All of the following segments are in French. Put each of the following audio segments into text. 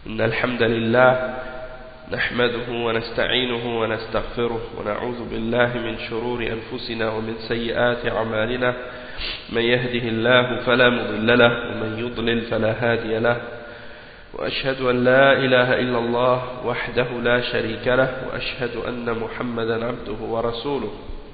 إن الحمد لله نحمده ونستعينه ونستغفره ونعوذ بالله من شرور أنفسنا ومن سيئات أعمالنا من يهده الله فلا مضل له ومن يضلل فلا هادي له وأشهد أن لا إله إلا الله وحده لا شريك له وأشهد أن محمدا عبده ورسوله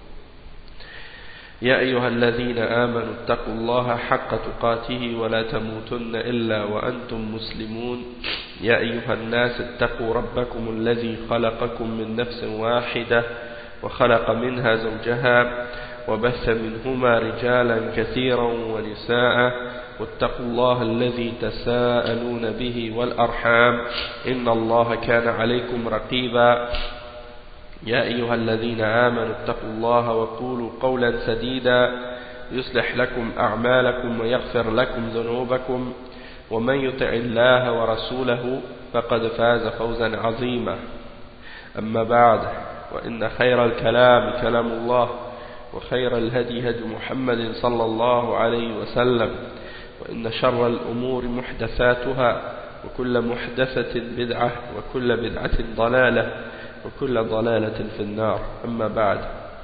يا أيها الذين آمنوا اتقوا الله حق تقاته ولا تموتن إلا وأنتم مسلمون يا أيها الناس اتقوا ربكم الذي خلقكم من نفس واحدة وخلق منها زوجها وبث منهما رجالا كثيرا ونساء واتقوا الله الذي تساءلون به والأرحام إن الله كان عليكم رقيبا يا أيها الذين آمنوا اتقوا الله وقولوا قولا سديدا يصلح لكم أعمالكم ويغفر لكم ذنوبكم ومن يطع الله ورسوله فقد فاز فوزا عظيما أما بعد وإن خير الكلام كلام الله وخير الهدي هدي محمد صلى الله عليه وسلم وإن شر الأمور محدثاتها وكل محدثة بدعة وكل بدعة ضلالة وكل ضلالة في النار أما بعد.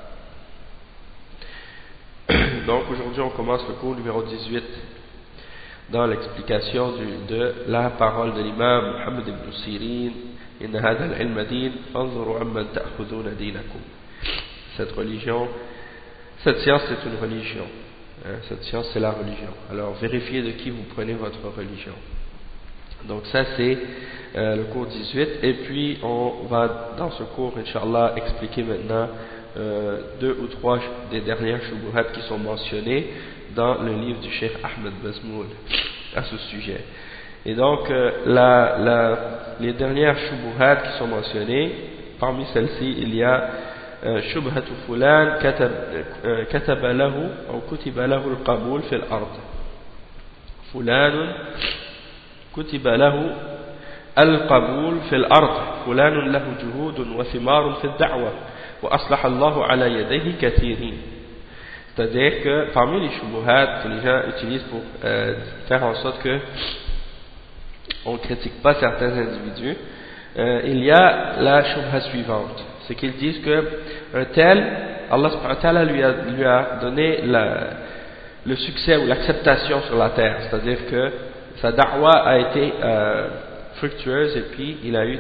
Donc aujourd'hui on commence le cours numéro 18 dans l'explication de la parole de l'imam Muhammad ibn Sirin إن هذا العلم دين فانظروا عمن تأخذون دينكم. Cette religion, cette science c'est une religion, cette science c'est la religion, alors vérifiez de qui vous prenez votre religion. Donc ça c'est le cours 18 et puis on va dans ce cours Inch'Allah expliquer maintenant deux ou trois des dernières shubuhat qui sont mentionnées dans le livre du Cheikh Ahmed Bazmoul à ce sujet. Et donc les dernières shubuhat qui sont mentionnées, parmi celles-ci il y a شبهة فلان كتب له أو كتب له القبول في الأرض. فلان كتب له القبول في الأرض فلان له جهود وثمار في الدعوة وأصلح الله على يديه كثيرين. C'est-à-dire que parmi les shubuhat que les gens utilisent pour faire en sorte que on ne critique pas certains individus, il y a la shubha suivante, c'est qu'ils disent que un tel, Allah subhanahu wa ta'ala lui a donné le succès ou l'acceptation sur la terre, c'est-à-dire que sa da'wa a été fructueuse et puis il a eu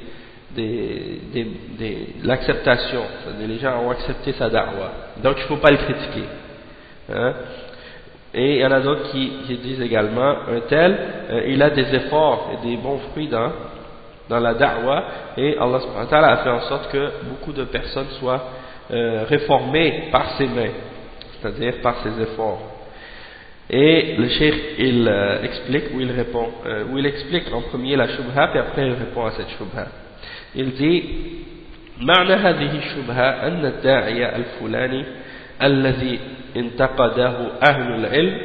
l'acceptation, c'est-à-dire les gens ont accepté sa da'wa, donc il ne faut pas le critiquer, hein? Et il y en a d'autres qui disent également un tel, il a des efforts et des bons fruits dans la da'wa et Allah subhanahu wa ta'ala a fait en sorte que beaucoup de personnes soient réformées par ses mains, c'est-à-dire par ses efforts. Et le cheikh il explique ou il répond, ou il explique en premier la shubha et après il répond à cette shubha. Il dit معنى هذه الشبهة أن الداعية الفلاني الذي انتقده أهل العلم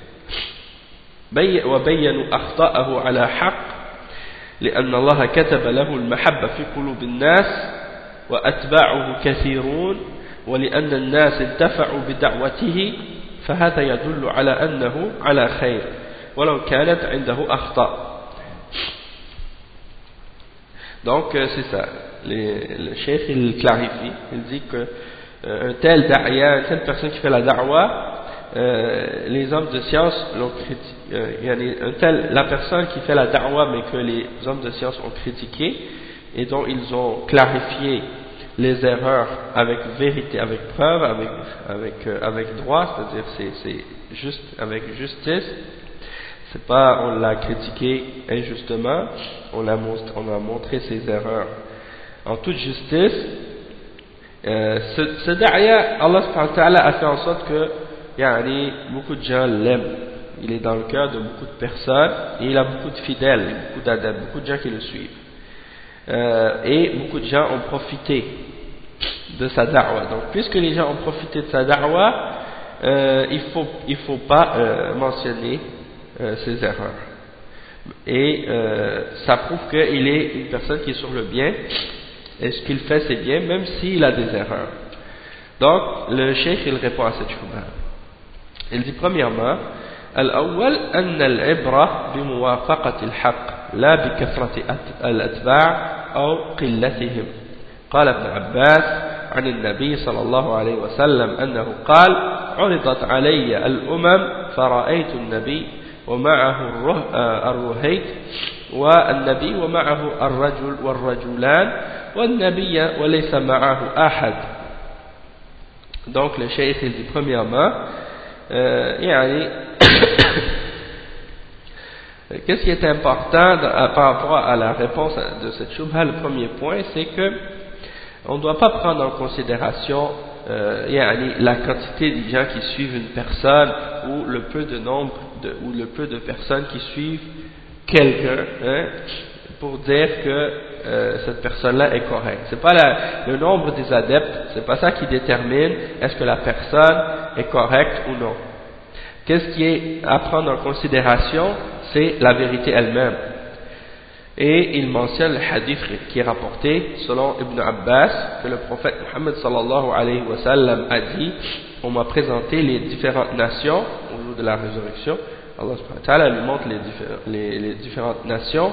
وبينوا أخطاءه على حق لأن الله كتب له المحبة في قلوب الناس وأتباعه كثيرون ولأن الناس انتفعوا بدعوته فهذا يدل على أنه على خير ولو كانت عنده أخطاء. Donc c'est ça, le cheikh il clarifie, il dit que un tel da'ya, une telle personne qui fait la da'wa, les hommes de science l'ont critiqué, la personne qui fait la da'wa mais que les hommes de science ont critiqué et dont ils ont clarifié les erreurs avec vérité, avec preuve, avec droit, c'est-à-dire c'est juste, avec justice, c'est pas on l'a critiqué injustement, on a montré ses erreurs en toute justice. Ce da'ya, Allah subhanahu wa ta'ala a fait en sorte que beaucoup de gens l'aiment, il est dans le cœur de beaucoup de personnes et il a beaucoup de fidèles, beaucoup d'adeptes, beaucoup de gens qui le suivent, et beaucoup de gens ont profité de sa da'wa. Donc puisque les gens ont profité de sa da'wa, il faut pas mentionner ses erreurs, et ça prouve qu'il est une personne qui est sur le bien et ce qu'il fait c'est bien même s'il a des erreurs. Donc le cheikh il répond à cette shubha. Il dit premièrement الأول أن العبرة بموافقة الحق لا بكثرة الأتباع أو قلتهم. قال ابن عباس عن النبي صلى الله عليه وسلم أنه قال عرضت علي الأمم فرأيت النبي ومعه الرهيت والنبي ومعه الرجل والرجلان والنبي وليس معه أحد. Donc le cheikh il dit premièrement qu'est-ce qui est important par rapport à la réponse de cette shubha? Le premier point, c'est que on ne doit pas prendre en considération la quantité de gens qui suivent une personne ou le peu de personnes qui suivent quelqu'un pour dire que cette personne-là est correcte. C'est pas le nombre des adeptes, c'est pas ça qui détermine est-ce que la personne est correcte ou non. Qu'est-ce qui est à prendre en considération? C'est la vérité elle-même. Et il mentionne le hadith qui est rapporté selon Ibn Abbas que le prophète Muhammad sallallahu alayhi wa sallam a dit: on m'a présenté les différentes nations au jour de la résurrection. Allah subhanahu wa ta'ala lui montre les différentes nations.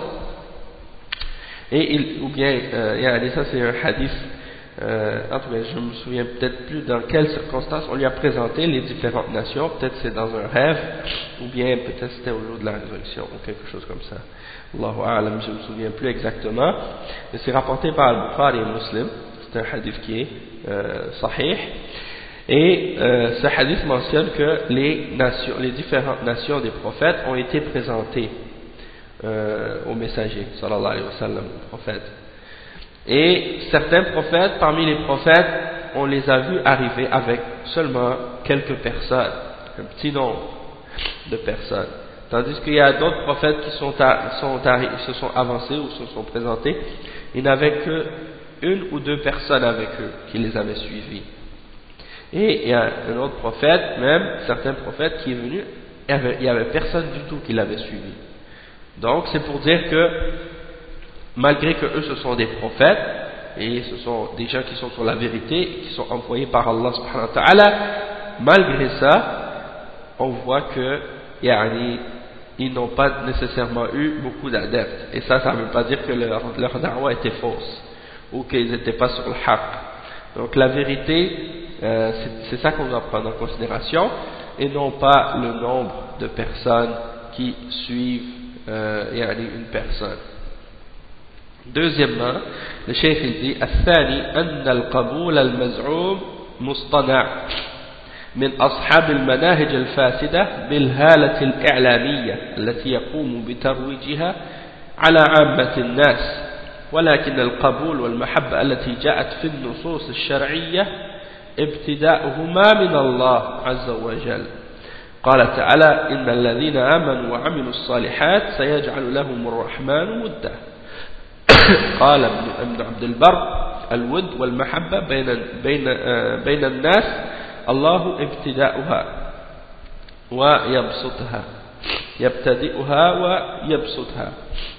Et ça c'est un hadith, en tout cas je me souviens peut-être plus dans quelles circonstances on lui a présenté les différentes nations, peut-être c'est dans un rêve, ou bien peut-être c'était au jour de la résurrection, ou quelque chose comme ça. Allahu a'lam, je ne me souviens plus exactement, mais c'est rapporté par Al-Bukhari et Muslim, c'est un hadith qui est sahih, et ce hadith mentionne que les différentes nations des prophètes ont été présentées au messager, sallallahu alayhi wa sallam, au prophète. Et certains prophètes, parmi les prophètes, on les a vus arriver avec seulement quelques personnes, un petit nombre de personnes. Tandis qu'il y a d'autres prophètes qui se sont avancés ou se sont présentés, ils n'avaient qu'une ou deux personnes avec eux qui les avaient suivis. Et il y a un autre prophète, même certains prophètes qui est venu, il n'y avait personne du tout qui l'avait suivi. Donc c'est pour dire que malgré que eux ce sont des prophètes et ce sont des gens qui sont sur la vérité, qui sont envoyés par Allah subhanahu wa ta'ala, malgré ça on voit que ils n'ont pas nécessairement eu beaucoup d'adeptes, et ça ne veut pas dire que leur da'wah était fausse ou qu'ils n'étaient pas sur le haqq. Donc la vérité, c'est ça qu'on doit prendre en considération, et non pas le nombre de personnes qui suivent une personne. Deuxièmement, le cheikh il dit الثاني أن القبول المزعوم مصطنع من أصحاب المناهج الفاسدة بالهالة الإعلامية التي يقوم بترويجها على عامة الناس، ولكن القبول والمحبة التي جاءت في النصوص الشرعية ابتداؤهما من الله عز وجل. قال تعالى: إن الذين آمنوا وعملوا الصالحات سيجعل لهم الرحمن ودا. قال ابن عبد البر: الود والمحبة بين الناس الله ابتداؤها ويبسطها يبتدئها ويبسطها.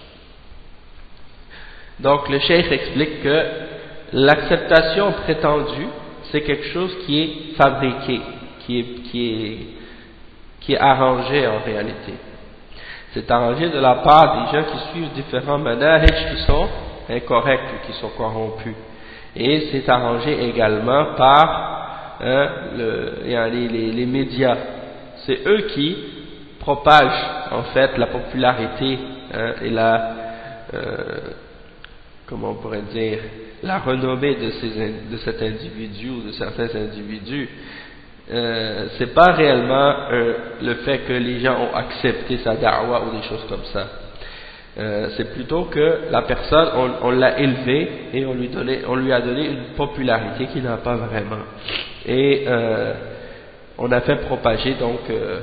Donc le cheikh explique que l'acceptation prétendue c'est quelque chose qui est fabriqué, qui est arrangé en réalité. C'est arrangé de la part des gens qui suivent différents manahij qui sont incorrects ou qui sont corrompus. Et c'est arrangé également par les médias. C'est eux qui propagent en fait la popularité et comment on pourrait dire, la renommée de cet individu ou de certains individus. C'est pas réellement le fait que les gens ont accepté sa da'wa ou des choses comme ça. C'est plutôt que la personne, on l'a élevé et on lui a donné une popularité qu'il n'a pas vraiment. Et on a fait propager donc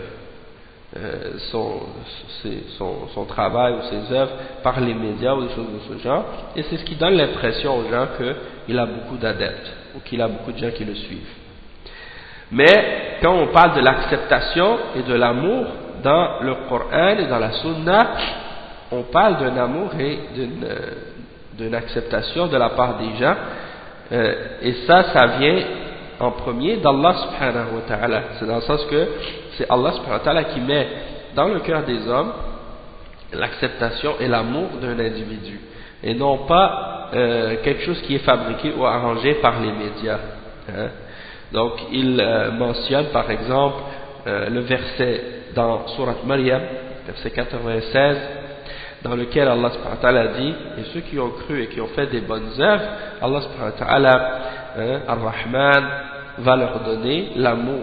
son travail ou ses œuvres par les médias ou des choses de ce genre, et c'est ce qui donne l'impression aux gens qu'il a beaucoup d'adeptes ou qu'il a beaucoup de gens qui le suivent. Mais quand on parle de l'acceptation et de l'amour dans le Coran et dans la Sunna, on parle d'un amour et d'une acceptation de la part des gens, et ça vient en premier d'Allah subhanahu wa ta'ala. C'est dans le sens que c'est Allah subhanahu wa ta'ala qui met dans le cœur des hommes l'acceptation et l'amour d'un individu, et non pas quelque chose qui est fabriqué ou arrangé par les médias. Hein. Donc il mentionne par exemple le verset dans Surat Maryam, verset 96, dans lequel Allah subhanahu wa ta'ala dit: et ceux qui ont cru et qui ont fait des bonnes œuvres, Allah subhanahu wa ta'ala, Ar-Rahman, va leur donner l'amour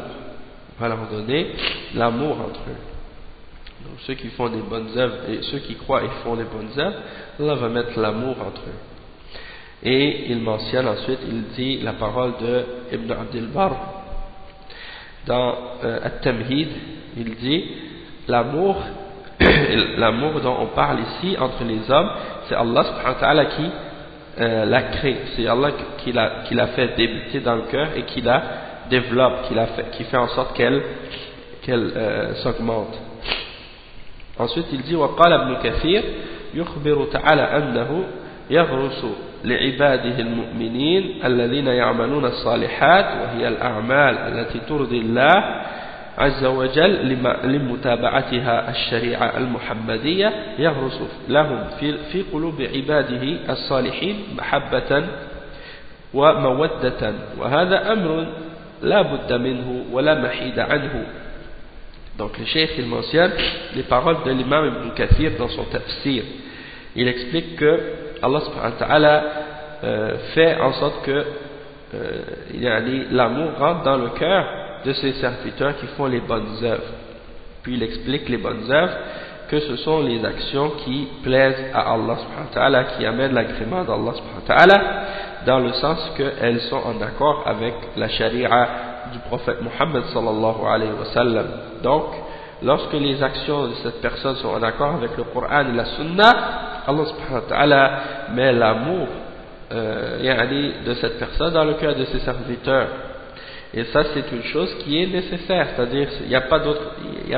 entre eux. Donc ceux qui font des bonnes œuvres et ceux qui croient et font des bonnes œuvres, Allah va mettre l'amour entre eux. Et il mentionne ensuite, il dit la parole de Ibn Abdul Barr dans At-Tamhid, il dit l'amour dont on parle ici entre les hommes, c'est Allah subhanahu wa ta'ala qui l'a créé, c'est Allah qui l'a fait débuter dans le cœur et qui la développe, qui fait en sorte qu'elle s'augmente. Ensuite il dit: وقال ابن كثير يخبر تعالى أنه يغرس لعباده المؤمنين الذين يعملون الصالحات وهي الأعمال التي ترضي الله عز وجل لمتابعتها الشريعة المحمدية، يغرس لهم في قلوب عباده الصالحين محبة ومودة، وهذا أمر لا بد منه ولا محيد عنه. Donc le cheikh il mentionne les paroles de l'imam Ibn Kathir dans son tafsir. Il explique que Allah subhanahu wa ta'ala fait en sorte que l'amour rentre dans le cœur de ses serviteurs qui font les bonnes œuvres. Puis il explique les bonnes œuvres, que ce sont les actions qui plaisent à Allah subhanahu wa ta'ala, qui amènent l'agrément d'Allah subhanahu wa ta'ala, dans le sens qu'elles sont en accord avec la charia du prophète Muhammad sallallahu alayhi wa sallam. Donc, lorsque les actions de cette personne sont en accord avec le Coran et la Sunna, Allah subhanahu wa ta'ala met l'amour de cette personne dans le cœur de ses serviteurs. Et ça c'est une chose qui est nécessaire, c'est-à-dire il n'y a pas d'autres,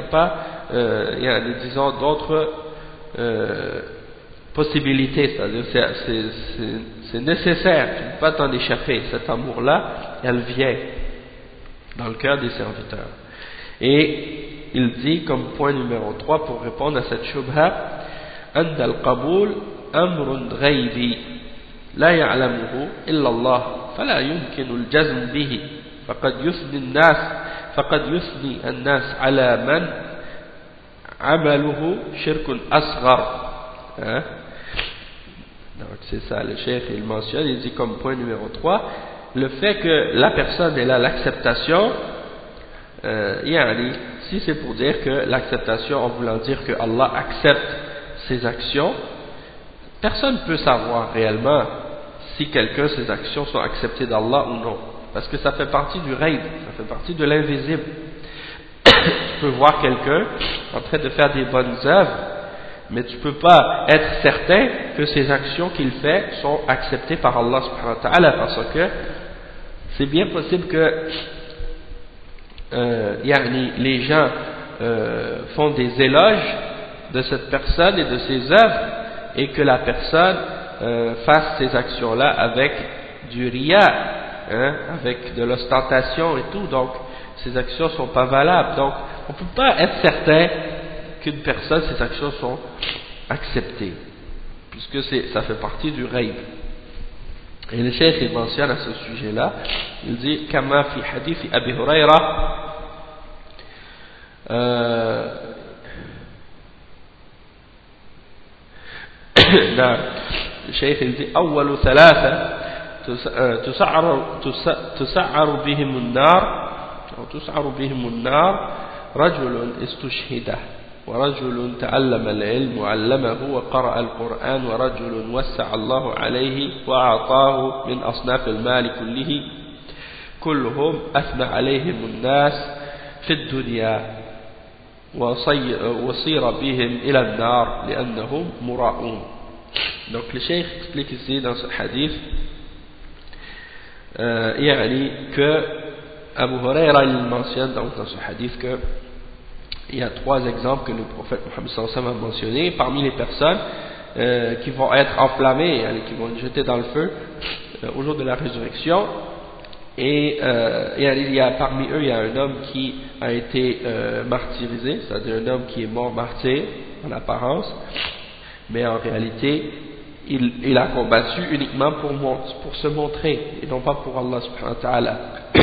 disons d'autres possibilités, c'est-à-dire c'est nécessaire, tu ne peux pas t'en échapper, cet amour-là, elle vient dans le cœur des serviteurs. Et il dit comme point numéro 3 pour répondre à cette shubha: أن القبول أمر غيبي لا يعلمه إلا الله فلا يمكن الجزم به فقد يثني الناس على من عمله شرك أصغر. Donc c'est ça, le cheikh il mentionne, il dit comme point numéro 3 le fait que la personne elle a l'acceptation, si c'est pour dire que l'acceptation en voulant dire que Allah accepte ses actions, personne ne peut savoir réellement si ses actions sont acceptées d'Allah ou non, parce que ça fait partie du ghaib, ça fait partie de l'invisible. Tu peux voir quelqu'un en train de faire des bonnes œuvres, mais tu ne peux pas être certain que ces actions qu'il fait sont acceptées par Allah subhanahu wa ta'ala, parce que c'est bien possible que les gens font des éloges de cette personne et de ses œuvres, et que la personne fasse ces actions-là avec du riya, avec de l'ostentation et tout. Donc ces actions ne sont pas valables. Donc on ne peut pas être certain qu'une personne, ses actions sont acceptées, puisque ça fait partie du ghaib. Et le cheikh il mentionne à ce sujet-là, il dit: Kama fi hadith Abi Hurayra, le cheikh il dit: أول ثلاثة تسعر بهم النار رجل استشهد ورجل تعلم العلم وعلمه وقرأ القرآن ورجل وسع الله عليه وأعطاه من أصناف المال كله كلهم أثنى عليهم الناس في الدنيا وصير بهم إلى النار لأنهم مراؤون. Donc le cheikh explique ici dans ce hadith que Abu Huraira il mentionne donc dans ce hadith que il y a 3 exemples que le prophète Mohammed sallallahu alayhi wa sallam a mentionnés parmi les personnes qui vont être enflammées, qui vont être jetées dans le feu au jour de la résurrection. Et parmi eux il y a un homme qui a été martyrisé, c'est-à-dire un homme qui est mort martyr en apparence, mais en réalité, il a combattu uniquement pour se montrer, et non pas pour Allah subhanahu wa ta'ala.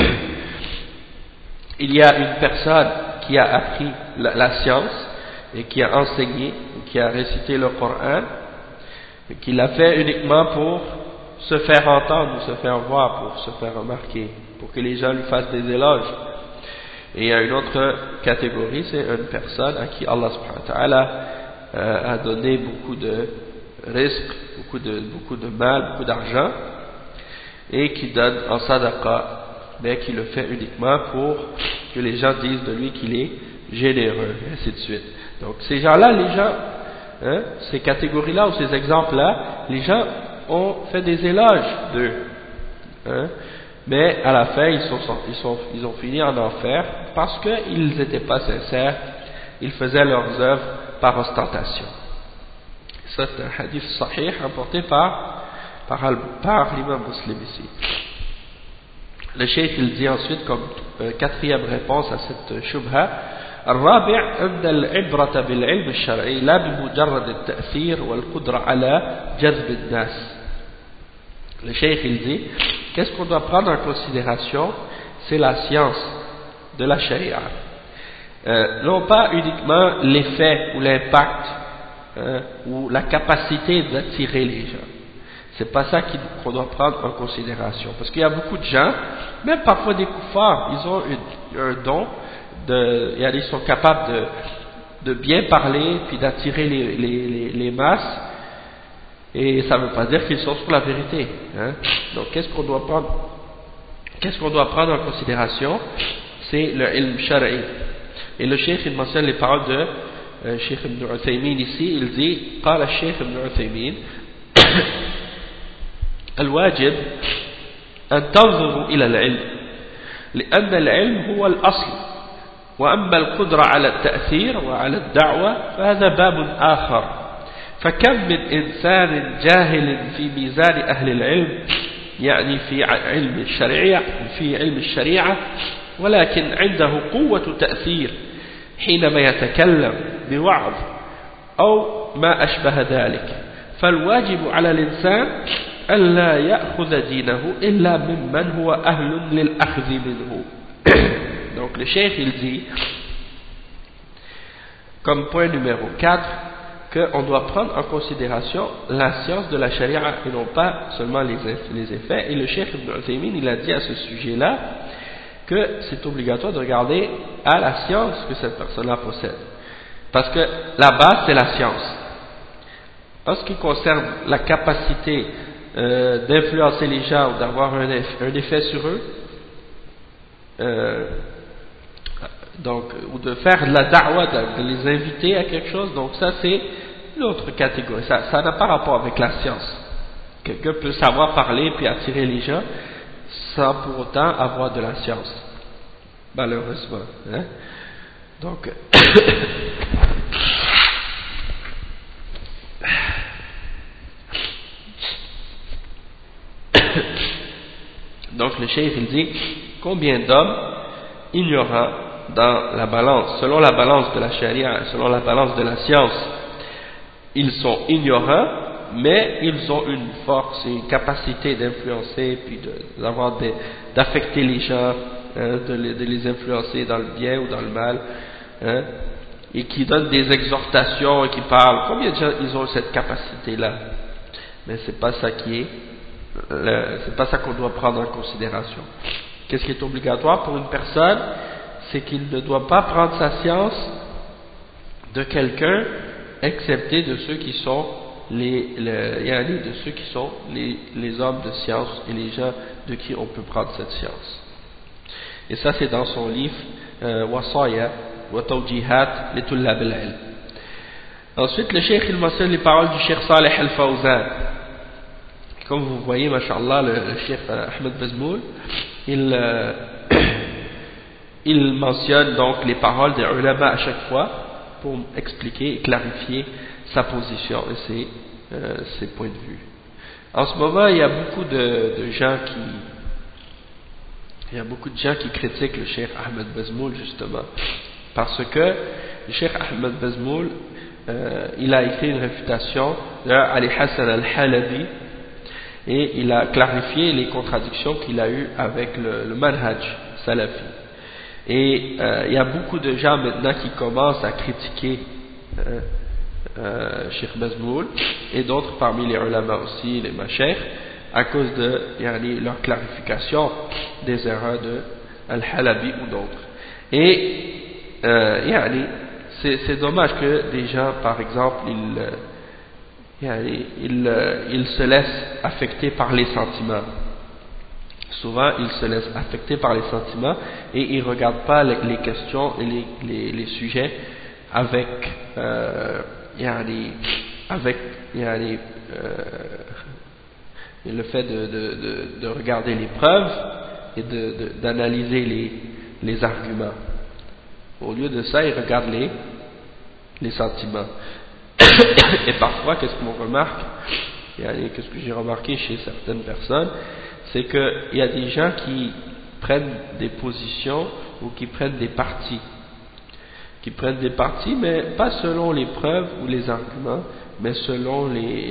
Il y a une personne qui a appris la science, et qui a enseigné, ou qui a récité le Coran, et qui l'a fait uniquement pour se faire entendre, ou se faire voir, pour se faire remarquer, pour que les gens lui fassent des éloges. Et il y a une autre catégorie, c'est une personne à qui Allah subhanahu wa ta'ala a donné beaucoup de risques, beaucoup de mal, beaucoup d'argent, et qui donne en sadaqa, mais qui le fait uniquement pour que les gens disent de lui qu'il est généreux, et ainsi de suite. Donc ces gens-là, les gens, ces catégories-là ou ces exemples-là, les gens ont fait des éloges d'eux, mais à la fin ils ont fini en enfer parce qu'ils n'étaient pas sincères, ils faisaient leurs œuvres par ostentation. Ça c'est un hadith sahih rapporté par l'imam Muslim ici. Le cheikh il dit ensuite comme quatrième réponse à cette shubha: الرابع أن العبرة بالعلم الشرعي لا بمجرد التأثير والقدرة على جذب الناس. Le cheikh il dit, qu'est-ce qu'on doit prendre en considération? C'est la science de la charia, non pas uniquement l'effet ou l'impact ou la capacité d'attirer les gens. C'est pas ça qu'on doit prendre en considération, parce qu'il y a beaucoup de gens, même parfois des koufars, ils ont un don ils sont capables de bien parler puis d'attirer les masses, et ça ne veut pas dire qu'ils sont sur la vérité, Donc qu'est-ce qu'on doit prendre en considération? C'est le ilm shar'i. Et le cheikh il mentionne les paroles de Cheikh Ibn Uthaymin ici. Il dit: قال الشيخ ابن عثيمين الواجب أن تنظروا إلى العلم لأن العلم هو الأصل، وأما القدرة على التأثير وعلى الدعوة فهذا باب آخر. فكم من إنسان جاهل في ميزان أهل العلم، يعني في علم الشريعة ولكن عنده قوة تأثير حينما يتكلم بوعظ أو ما أشبه ذلك. فالواجب على الإنسان ألا يأخذ دينه إلا ممن هو أهل للأخذ منه. Donc le cheikh il dit comme point numéro 4 qu'on doit prendre en considération la science de la charia et non pas seulement les effets. Et le cheikh Ibn Uthaymin il a dit à ce sujet-là que c'est obligatoire de regarder à la science que cette personne-là possède, parce que la base c'est la science. En ce qui concerne la capacité d'influencer les gens ou d'avoir un effet sur eux, donc, ou de faire de la da'wah, de les inviter à quelque chose, donc ça c'est une autre catégorie, ça n'a pas rapport avec la science. Quelqu'un peut savoir parler puis attirer les gens sans pour autant avoir de la science, malheureusement, donc donc le cheikh il dit: combien d'hommes ignorants dans la balance, selon la balance de la charia, selon la balance de la science, ils sont ignorants, mais ils ont une force et une capacité d'influencer, puis d'affecter les gens, de les influencer dans le bien ou dans le mal, et qui donnent des exhortations et qui parlent. Combien de gens ils ont cette capacité-là? Mais c'est pas ça c'est pas ça qu'on doit prendre en considération. Qu'est-ce qui est obligatoire pour une personne? C'est qu'il ne doit pas prendre sa science de quelqu'un, excepté de ceux qui sont les hommes de science et les gens de qui on peut prendre cette science. Et ça c'est dans son livre Wasaya wa Tawjihat li Tullab al-Ilm. Ensuite le cheikh il mentionne les paroles du cheikh Salih al-Fawzan. Comme vous voyez, mashallah, le cheikh Ahmed Bazmoul, il mentionne donc les paroles des ulama à chaque fois pour expliquer et clarifier sa position et ses points de vue. En ce moment, il y a beaucoup de gens qui critiquent le cheikh Ahmed Bazmoul justement, parce que le cheikh Ahmed Bazmoul il a écrit une réfutation d'Ali Hassan al-Halabi, et il a clarifié les contradictions qu'il a eues avec le manhaj salafi. Et il y a beaucoup de gens maintenant qui commencent à critiquer Cheikh Bazmoul et d'autres parmi les ulama aussi, les mashayikh, à cause de leur clarification des erreurs de Al-Halabi ou d'autres. Et c'est dommage que des gens, par exemple, ils se laissent affecter par les sentiments. Souvent, ils se laissent affecter par les sentiments et ils ne regardent pas les questions et les sujets avec le fait de regarder les preuves et d'analyser les arguments. Au lieu de ça, ils regardent les sentiments. Et parfois, qu'est-ce qu'on remarque, qu'est-ce que j'ai remarqué chez certaines personnes, c'est qu'il y a des gens qui prennent des positions ou qui prennent des partis. Mais pas selon les preuves ou les arguments, mais selon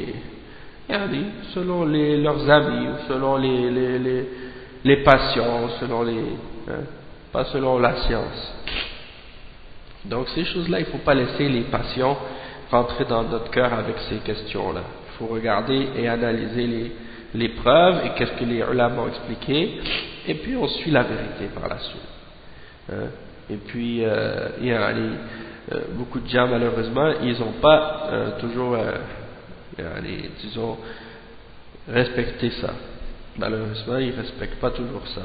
leurs amis, ou selon les passions, pas selon la science. Donc ces choses-là, il ne faut pas laisser les passions rentrer dans notre cœur avec ces questions-là. Il faut regarder et analyser les preuves et qu'est-ce que les ulama ont expliqué, et puis on suit la vérité par la suite. Et puis il y a beaucoup de gens, malheureusement, ils n'ont pas toujours disons respecté ça. Malheureusement, ils ne respectent pas toujours ça.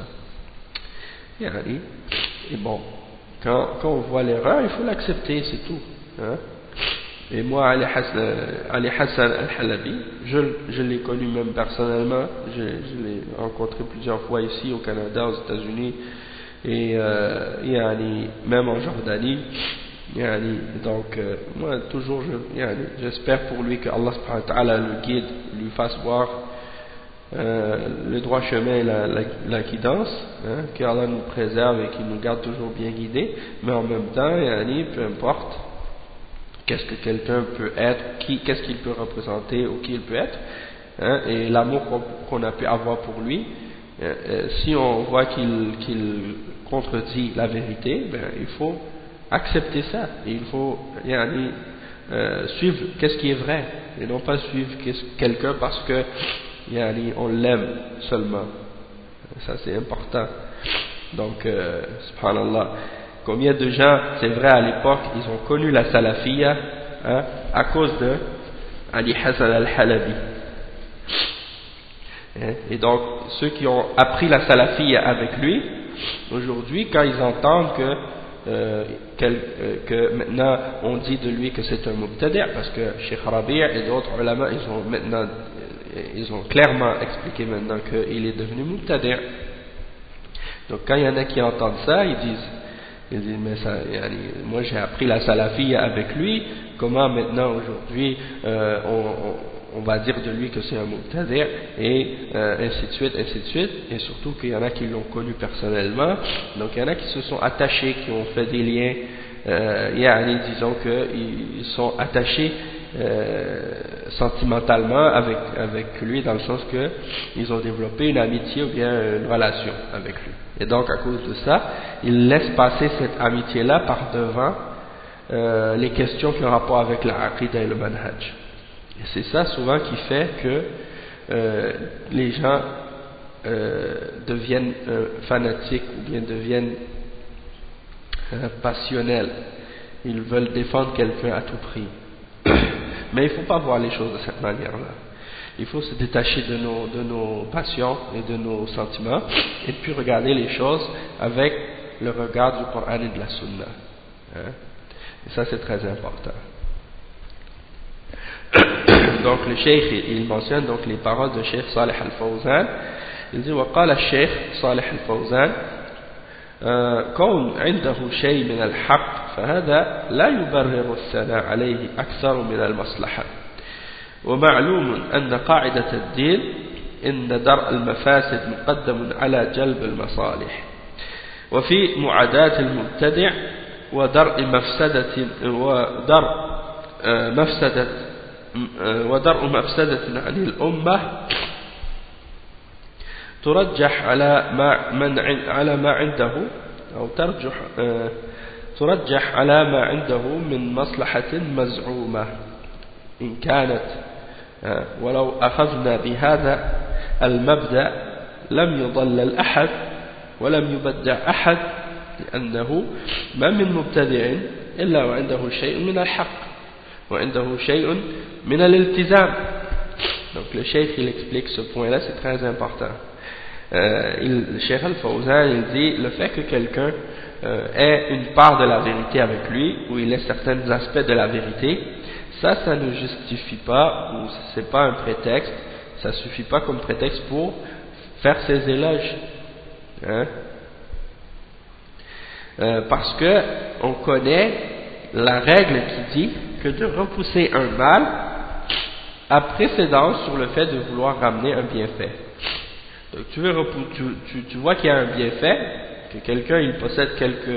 Et bon, quand on voit l'erreur, il faut l'accepter, c'est tout. Et moi, Ali Hassan al-Halabi, je l'ai connu même personnellement, je l'ai rencontré plusieurs fois ici au Canada, aux États-Unis, et même en Jordanie. Donc moi toujours j'espère pour lui que Allah subhanahu wa ta'ala le guide, lui fasse voir le droit chemin et la guidance, que Allah nous préserve et qu'il nous garde toujours bien guidés, mais en même temps peu importe qu'est-ce que quelqu'un peut être, qu'est-ce qu'il peut représenter ou qui il peut être, et l'amour qu'on a pu avoir pour lui, si on voit qu'il contredit la vérité, il faut accepter ça, et il faut suivre qu'est-ce qui est vrai, et non pas suivre quelqu'un parce que on l'aime seulement. Ça c'est important. Donc subhanallah, combien de gens, c'est vrai, à l'époque ils ont connu la salafiyya à cause de Ali Hassan al-Halabi, et donc ceux qui ont appris la salafiyya avec lui, aujourd'hui quand ils entendent que maintenant on dit de lui que c'est un mubtadi', parce que Cheikh Rabi' et d'autres ulama ils ont clairement expliqué maintenant qu'il est devenu mubtadi'. Donc quand il y en a qui entendent ça, ils disent mais ça, moi j'ai appris la salafiyya avec lui, comment maintenant aujourd'hui on va dire de lui que c'est un mubtadi', et ainsi de suite, et surtout qu'il y en a qui l'ont connu personnellement, donc il y en a qui se sont attachés, qui ont fait des liens, disons qu'ils sont attachés sentimentalement avec lui, dans le sens que ils ont développé une amitié ou bien une relation avec lui, et donc à cause de ça, ils laissent passer cette amitié-là par devant les questions qui ont rapport avec la aqidah et le manhaj. Et c'est ça souvent qui fait que les gens deviennent fanatiques ou bien deviennent passionnels. Ils veulent défendre quelqu'un à tout prix. Mais il ne faut pas voir les choses de cette manière-là. Il faut se détacher de nos passions et de nos sentiments, et puis regarder les choses avec le regard du Coran et de la Sunna. Et ça c'est très important. Donc le cheikh il mentionne donc les paroles de Cheikh Salih al-Fawzan. Il dit وقال الشيخ صالح الفوزان كون عنده شيء من الحق فهذا لا يبرر الثناء عليه أكثر من المصلحة، ومعلوم أن قاعدة الدين إن درء المفاسد مقدم على جلب المصالح، وفي معاداة المبتدع ودرء مفسدة ودرء مفسدة عن الأمة ترجح على ما عنده أو ترجح على ما عنده من مصلحة مزعومة إن كانت ولو أخذنا بهذا المبدأ لم يضلل أحد ولم يبدع أحد لأنه ما من مبتدع إلا وعنده شيء من الحق وعنده شيء من الالتزام. Donc le cheikh il explique ce point là, c'est très important. Le cheikh Al-Fawzan il dit le fait que quelqu'un ait une part de la vérité avec lui ou il ait certains aspects de la vérité, ça ne justifie pas ou c'est pas un prétexte, ça suffit pas comme prétexte pour faire ses éloges, hein? Parce que on connaît la règle qui dit que de repousser un mal a précédence sur le fait de vouloir ramener un bienfait. Donc tu vois qu'il y a un bienfait, que quelqu'un il possède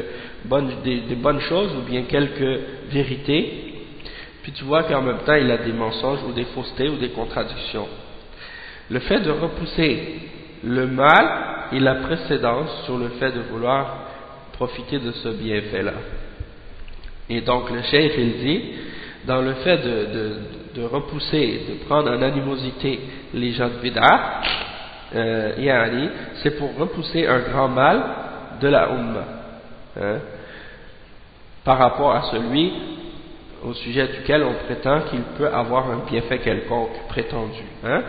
des bonnes choses ou bien quelques vérités, puis tu vois qu'en même temps il a des mensonges ou des faussetés ou des contradictions. Le fait de repousser le mal, il a précédence sur le fait de vouloir profiter de ce bienfait-là. Et donc le cheikh il dit, dans le fait de repousser, de prendre en animosité les gens de bid'a, c'est pour repousser un grand mal de la Ummah, hein, par rapport à celui au sujet duquel on prétend qu'il peut avoir un bienfait quelconque prétendu, hein.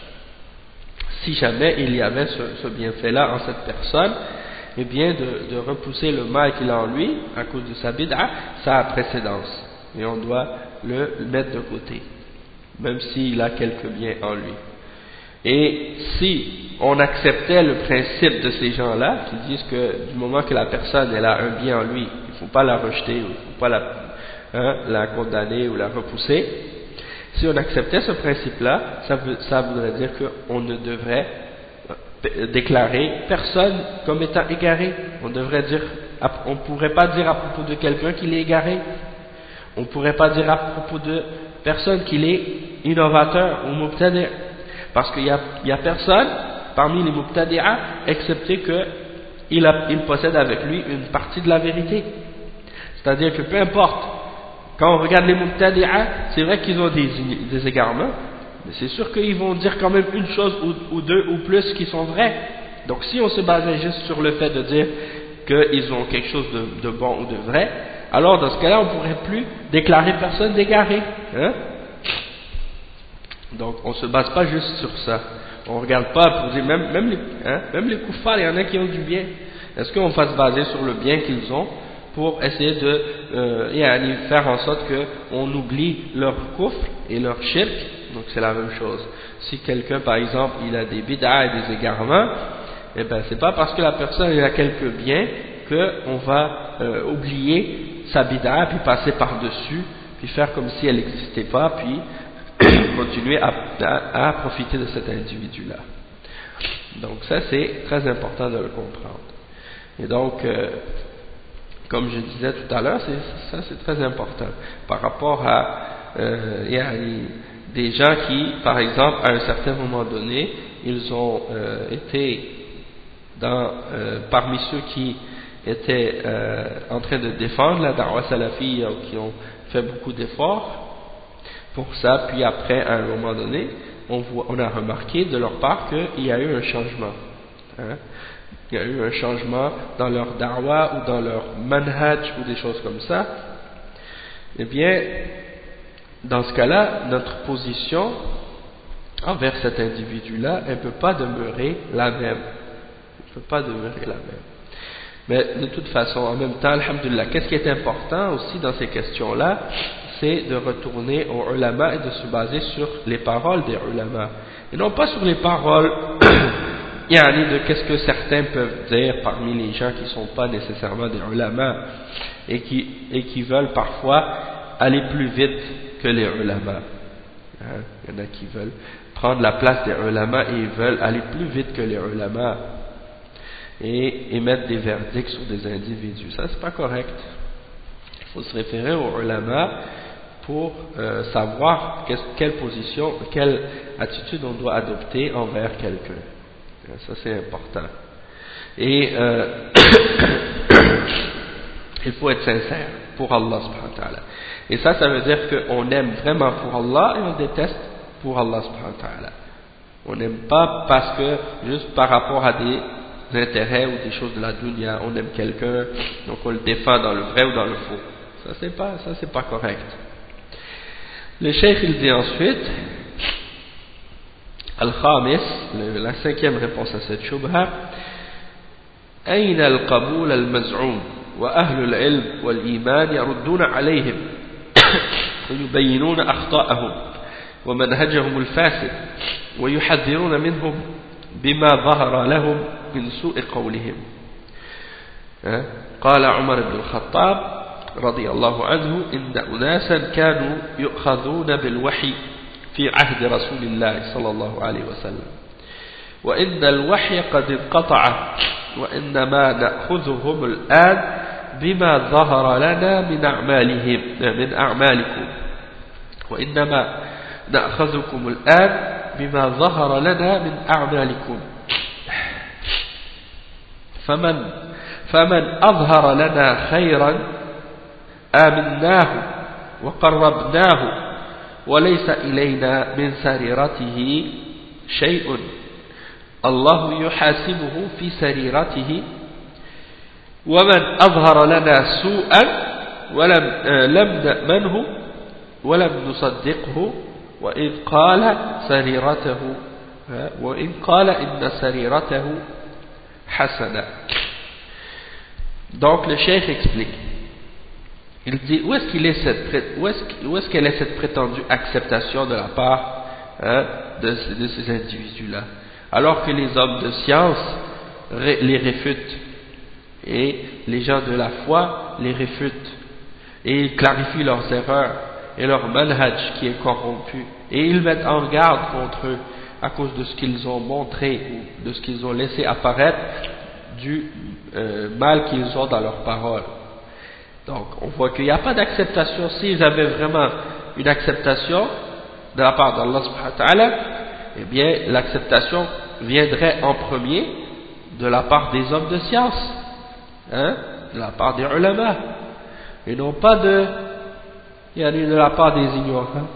Si jamais il y avait ce bienfait-là en cette personne, eh bien de repousser le mal qu'il a en lui à cause de sa bid'a, ça a précédence et on doit le mettre de côté même s'il a quelques biens en lui. Et si on acceptait le principe de ces gens-là qui disent que du moment que la personne elle a un bien en lui, il ne faut pas la rejeter, il ne faut pas la condamner ou la repousser, si on acceptait ce principe-là, ça voudrait dire qu'on ne devrait déclarer personne comme étant égaré. On ne pourrait pas dire à propos de quelqu'un qu'il est égaré. On ne pourrait pas dire à propos de personne qu'il est innovateur ou mubtadi'. Parce qu'il y a personne parmi les mubtadi'a excepté qu'il possède avec lui une partie de la vérité. C'est-à-dire que peu importe, quand on regarde les mubtadi'a, c'est vrai qu'ils ont des égarements, mais c'est sûr qu'ils vont dire quand même une chose ou deux ou plus qui sont vraies. Donc si on se basait juste sur le fait de dire qu'ils ont quelque chose de bon ou de vrai, alors dans ce cas-là on ne pourrait plus déclarer personne d'égaré, hein? Donc on ne se base pas juste sur ça. On ne regarde pas pour dire même les kuffars, il y en a qui ont du bien. Est-ce qu'on va se baser sur le bien qu'ils ont pour essayer de faire en sorte qu'on oublie leur kufr et leur shirk? Donc c'est la même chose. Si quelqu'un par exemple il a des bid'a et des égarements, eh ben c'est pas parce que la personne elle a quelques biens qu'on va oublier sa bid'a puis passer par-dessus puis faire comme si elle n'existait pas puis continuer à profiter de cet individu-là. Donc ça c'est très important de le comprendre. Et donc comme je disais tout à l'heure, c'est très important par rapport à des gens qui, par exemple, à un certain moment donné, ils ont été parmi ceux qui étaient en train de défendre la da'wa salafiyya, qui ont fait beaucoup d'efforts pour ça, puis après, à un moment donné, on a remarqué de leur part qu'il y a eu un changement, hein? Il y a eu un changement dans leur da'wa ou dans leur manhaj ou des choses comme ça. Eh bien, dans ce cas-là, notre position envers cet individu-là, elle ne peut pas demeurer la même. Elle ne peut pas demeurer la même. Mais de toute façon, en même temps, alhamdoulilah, qu'est-ce qui est important aussi dans ces questions-là, c'est de retourner aux ulama et de se baser sur les paroles des ulama. Et non pas sur les paroles de qu'est-ce que certains peuvent dire parmi les gens qui ne sont pas nécessairement des ulama et qui veulent parfois aller plus vite que les ulama. Hein? Il y en a qui veulent prendre la place des ulama et ils veulent aller plus vite que les ulama et émettre des verdicts sur des individus. Ça c'est pas correct. Il faut se référer aux ulama pour savoir quelle position, quelle attitude on doit adopter envers quelqu'un. Ça c'est important. Et il faut être sincère pour Allah subhanahu wa ta'ala. Et ça veut dire qu'on aime vraiment pour Allah et on déteste pour Allah subhanahu wa ta'ala. On n'aime pas parce que, juste par rapport à des intérêts ou des choses de la dunya, on aime quelqu'un, donc on le défend dans le vrai ou dans le faux. Ça c'est pas correct. Le cheikh il dit ensuite, Al-Khamis, la cinquième réponse à cette shubha, أين القبول المزعوم وأهل العلم والإيمان يردون عليهم ويبينون أخطاءهم ومنهجهم الفاسد ويحذرون منهم بما ظهر لهم من سوء قولهم. قال عمر بن الخطاب رضي الله عنه إن أناسا كانوا يؤخذون بالوحي في عهد رسول الله صلى الله عليه وسلم وإن الوحي قد انقطع وإنما نأخذهم الآن بما ظهر لنا من أعمالكم وإنما نأخذكم الآن بما ظهر لنا من أعمالكم فمن أظهر لنا خيرا آمناه وقربناه وليس إلينا من سريرته شيء الله يحاسبه في سريرته ومن أظهر لنا سوءا لم نأمنه ولم نصدقه وإن قال إن سريرته حسنة. Donc le cheikh explique, il dit où est-ce qu'elle est cette prétendue acceptation de la part de ces individus-là, alors que les hommes de science les réfutent et les gens de la foi les réfutent et ils clarifient leurs erreurs et leur manhaj qui est corrompu et ils mettent en garde contre eux à cause de ce qu'ils ont montré ou de ce qu'ils ont laissé apparaître du mal qu'ils ont dans leurs paroles. Donc on voit qu'il n'y a pas d'acceptation. S'ils avaient vraiment une acceptation de la part d'Allah subhanahu wa ta'ala, eh bien l'acceptation viendrait en premier de la part des hommes de science, de la part des ulama, et non pas de la part des ignorants.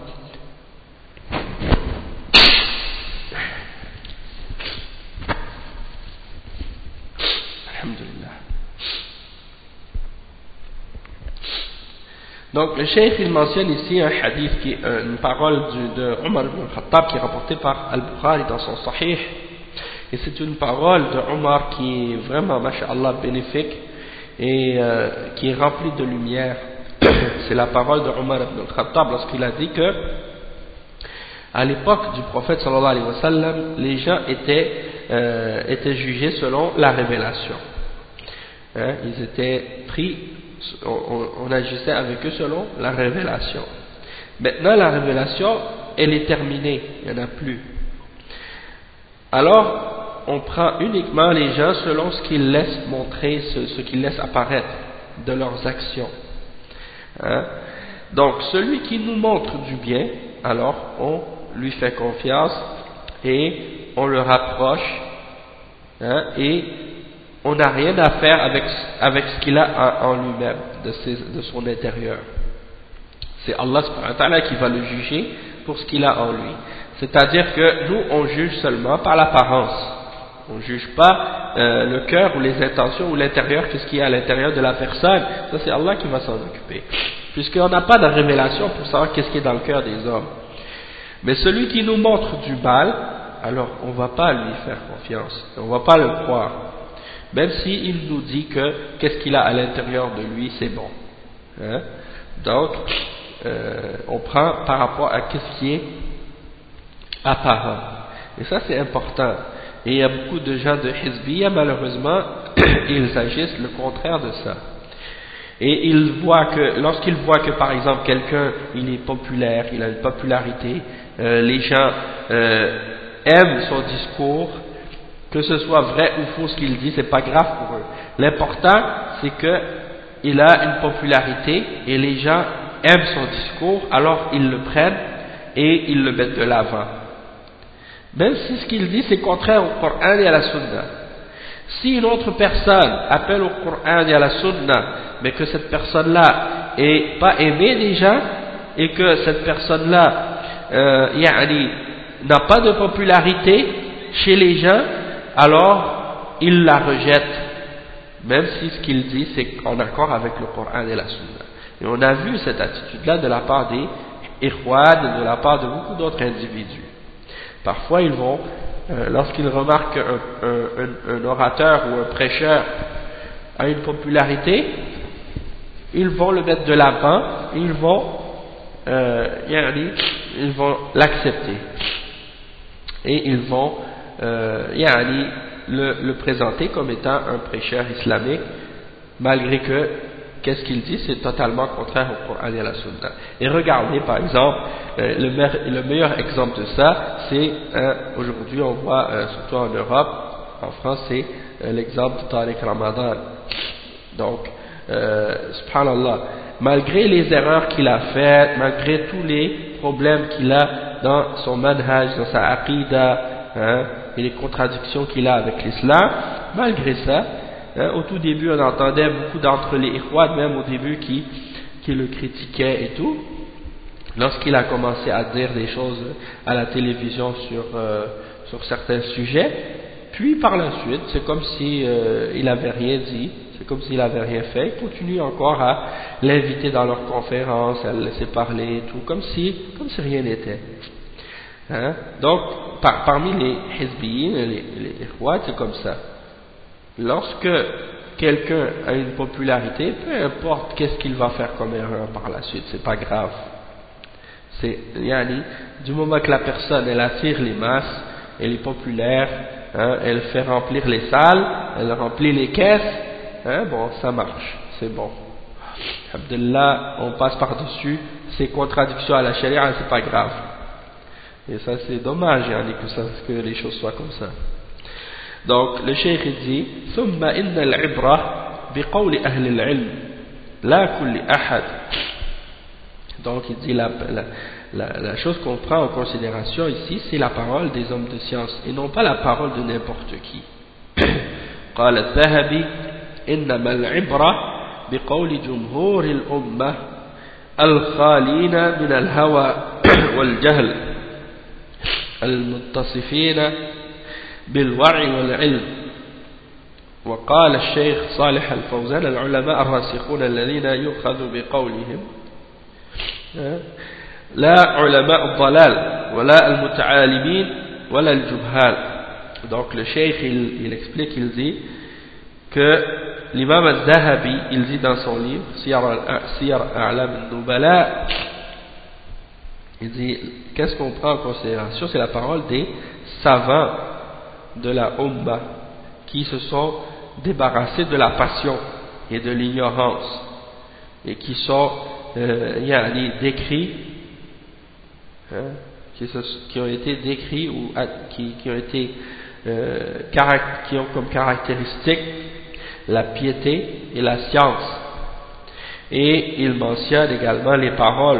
Donc le cheikh il mentionne ici un hadith qui est une parole de Omar ibn Khattab qui est rapportée par Al-Bukhari dans son Sahih, et c'est une parole de Omar qui est vraiment masha'Allah bénéfique et qui est remplie de lumière. C'est la parole de Omar ibn Khattab lorsqu'il a dit que à l'époque du prophète sallallahu alayhi wa sallam, les gens étaient jugés selon la révélation, ils étaient pris, on agissait avec eux selon la révélation. Maintenant la révélation elle est terminée, il n'y en a plus. Alors on prend uniquement les gens selon ce qu'ils laissent montrer, ce qu'ils laissent apparaître de leurs actions. Donc celui qui nous montre du bien, alors on lui fait confiance et on le rapproche, et on n'a rien à faire avec ce qu'il a en lui-même, de son intérieur. C'est Allah subhanahu wa ta'ala qui va le juger pour ce qu'il a en lui. C'est-à-dire que nous on juge seulement par l'apparence, on ne juge pas le cœur ou les intentions ou l'intérieur, qu'est-ce qu'il y a à l'intérieur de la personne. Ça c'est Allah qui va s'en occuper, puisqu'on n'a pas de révélation pour savoir qu'est-ce qui est dans le cœur des hommes. Mais celui qui nous montre du mal, alors on ne va pas lui faire confiance, on ne va pas le croire, même s'il nous dit que qu'est-ce qu'il a à l'intérieur de lui c'est bon. Donc on prend par rapport à qu'est-ce qui est apparent, et ça c'est important. Et il y a beaucoup de gens de Hizbiyya, malheureusement ils agissent le contraire de ça. Et lorsqu'ils voient que par exemple quelqu'un il est populaire, il a une popularité, les gens aiment son discours, que ce soit vrai ou faux ce qu'il dit, c'est pas grave pour eux. L'important c'est qu'il a une popularité et les gens aiment son discours, alors ils le prennent et ils le mettent de l'avant. Même si ce qu'il dit c'est contraire au Coran et à la Sunna. Si une autre personne appelle au Coran et à la Sunna, mais que cette personne-là est pas aimée des gens, et que cette personne-là n'a pas de popularité chez les gens, alors il la rejette, même si ce qu'il dit c'est en accord avec le Coran et la Sunna. Et on a vu cette attitude-là de la part des Ikhwan et de la part de beaucoup d'autres individus. Parfois ils vont, lorsqu'ils remarquent un orateur ou un prêcheur a une popularité, ils vont le mettre de l'avant, ils vont l'accepter et ils vont le présenter comme étant un prêcheur islamique, malgré que qu'est-ce qu'il dit c'est totalement contraire au Coran et à la Sunna. Et regardez par exemple le meilleur exemple de ça, c'est aujourd'hui on voit surtout en Europe, en France, c'est l'exemple de Tariq Ramadan. Donc subhanallah, malgré les erreurs qu'il a faites, malgré tous les problèmes qu'il a dans son manhaj, dans sa aqida, et les contradictions qu'il a avec l'islam, malgré ça, au tout début on entendait beaucoup d'entre les ikhwad, même au début qui le critiquaient et tout, lorsqu'il a commencé à dire des choses à la télévision sur certains sujets, puis par la suite c'est comme si il avait rien dit, c'est comme s'il n'avait rien fait, il continue encore à l'inviter dans leurs conférences, à le laisser parler et tout, comme si rien n'était. Donc, parmi les hizbiyin, les ikhwad, c'est comme ça. Lorsque quelqu'un a une popularité, peu importe qu'est-ce qu'il va faire comme erreur par la suite, c'est pas grave. Du moment que la personne, elle attire les masses, elle est populaire, elle fait remplir les salles, elle remplit les caisses, bon, ça marche, c'est bon. Abdullah, on passe par-dessus ces contradictions à la charia, c'est pas grave. Et ça, c'est dommage, que les choses soient comme ça. Donc, le cheikh dit, ثم إن العبرة بقول أهل العلم لا كل أحد. Donc, il dit la chose qu'on prend en considération ici, c'est la parole des hommes de science et non pas la parole de n'importe qui. قال الذهبي إنما العبرة بقول جمهور الأمة الخالين من الهوى والجهل المتصفين بالوعي والعلم. وقال الشيخ صالح الفوزان العلماء الراسخون الذين يؤخذ بقولهم لا علماء الضلال ولا المتعالمين ولا الجهال. Donc le cheikh il explique, il dit que l'imam al-Zahabi il dit dans son livre Siyar A'lam al-Nubala, il dit qu'est-ce qu'on prend en considération, c'est la parole des savants de la Ummah qui se sont débarrassés de la passion et de l'ignorance et qui sont décrits, qui ont été décrits ou qui ont comme caractéristique la piété et la science. Et il mentionne également les paroles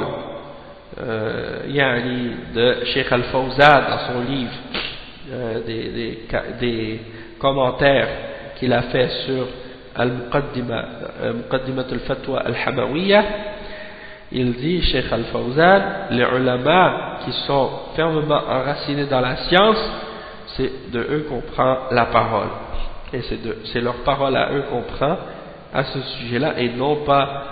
de Cheikh Al-Fawzan dans son livre, des commentaires qu'il a fait sur Al-Muqaddimah al-Fatwa al-Hamawiyya. Il dit, Cheikh Al-Fawzan, les ulama qui sont fermement enracinés dans la science, c'est de eux qu'on prend la parole, et c'est leur parole à eux qu'on prend à ce sujet-là, et non pas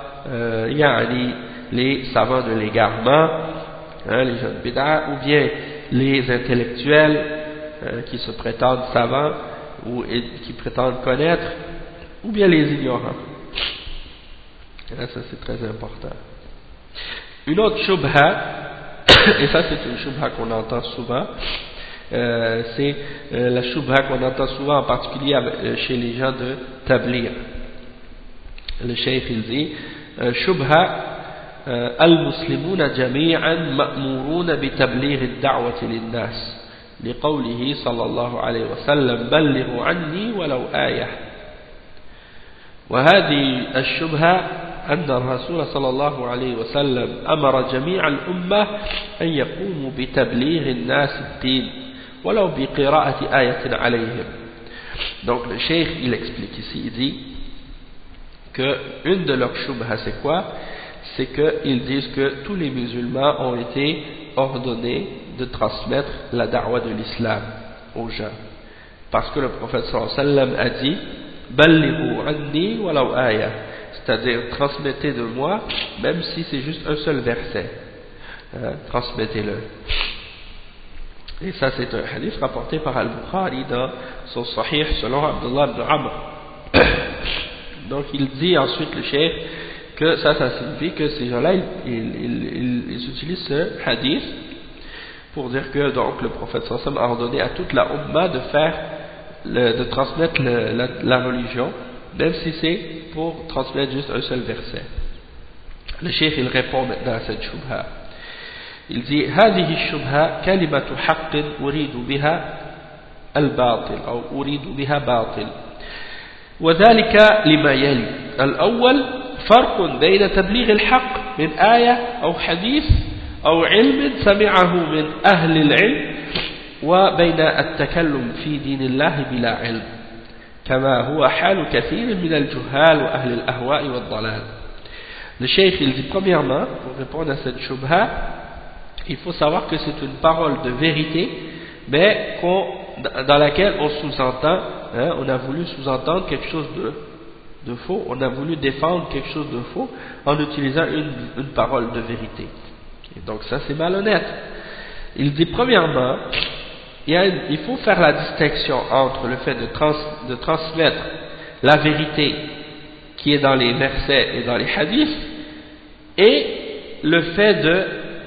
les savants de l'égarement, les jeunes bid'a, ou bien les intellectuels qui se prétendent savants ou qui prétendent connaître, ou bien les ignorants. Ça c'est très important. Une autre shubha, et ça c'est une shubha qu'on entend souvent, c'est la shubha qu'on entend souvent en particulier chez les gens de Tabligh. Le cheikh il dit shubha المسلمون جميعا مأمورون بتبليغ الدعوة للناس لقوله صلى الله عليه وسلم بلغوا عني ولو آية. وهذه الشبهة أن الرسول صلى الله عليه وسلم أمر جميع الأمة أن يقوموا بتبليغ الناس الدين ولو بقراءة آية عليهم. Donc le cheikh il explique ici, il dit que une de leurs shubha c'est quoi? C'est qu'ils disent que tous les musulmans ont été ordonnés de transmettre la da'wa de l'islam aux gens. Parce que le prophète sallallahu alayhi wa sallam a dit Ballighu anni walaw aya, c'est-à-dire transmettez de moi, même si c'est juste un seul verset. Transmettez-le. Et ça c'est un hadith rapporté par Al-Bukhari dans son Sahih selon Abdullah ibn Amr. Donc il dit ensuite le cheikh que ça signifie que ces gens-là ils utilisent ce hadith pour dire que donc le prophète sallallahu alayhi wa sallam a ordonné à toute la Ummah de transmettre la religion, même si c'est pour transmettre juste un seul verset. Le cheikh il répond maintenant à cette shubha. Il dit هذه الشبهة كلمة حق أريد بها الباطل أو أريد بها باطل وذلك لما يلي. الأول فرق بين تبليغ الحق من آية أو حديث أو علم سمعه من أهل العلم وبين التكلم في دين الله بلا علم كما هو حال كثير من الجهال وأهل الأهواء والضلال. Le cheikh il dit premièrement, pour répondre à cette shubha, il faut savoir que c'est une parole de vérité, mais dans laquelle on sous-entend, on a voulu sous-entendre quelque chose de faux, on a voulu défendre quelque chose de faux en utilisant une parole de vérité. Et donc ça c'est malhonnête. Il dit premièrement, il faut faire la distinction entre le fait de transmettre la vérité qui est dans les versets et dans les hadiths et le fait de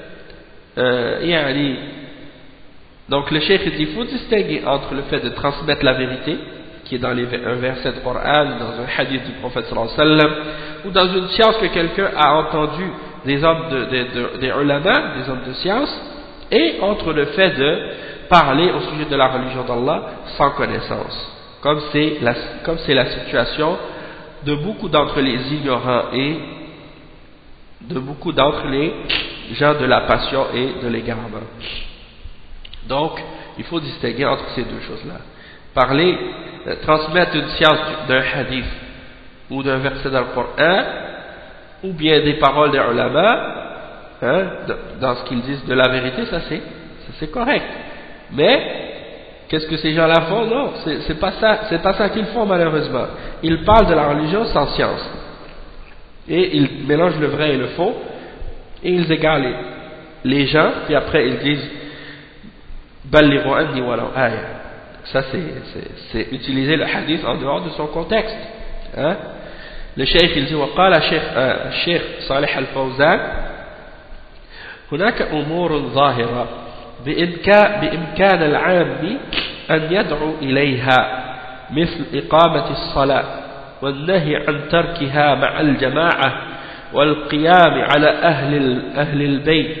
donc le cheikh dit il faut distinguer entre le fait de transmettre la vérité qui est dans un verset de Coran, dans un hadith du prophète sallallahu alayhi wa sallam, ou dans une science que quelqu'un a entendu des hommes des ulama, des hommes de science, et entre le fait de parler au sujet de la religion d'Allah sans connaissance, comme c'est la situation de beaucoup d'entre les ignorants et de beaucoup d'entre les gens de la passion et de l'égarement. Donc, il faut distinguer entre ces deux choses-là. Transmettre une science d'un hadith ou d'un verset dans le Coran, ou bien des paroles des ulama, dans ce qu'ils disent de la vérité, ça c'est correct. Mais, qu'est-ce que ces gens-là font? Non, c'est pas ça qu'ils font malheureusement. Ils parlent de la religion sans science. Et ils mélangent le vrai et le faux, et ils égarent les gens, puis après ils disent Ballighu anni walaw aya. Ça c'est utiliser le hadith en dehors de son contexte. Le cheikh il dit وقال الشيخ صالح الفوزان هناك أمور ظاهرة بإمكان العام أن يدعو إليها مثل إقامة الصلاة والنهي عن تركها مع الجماعة والقيام على أهل البيت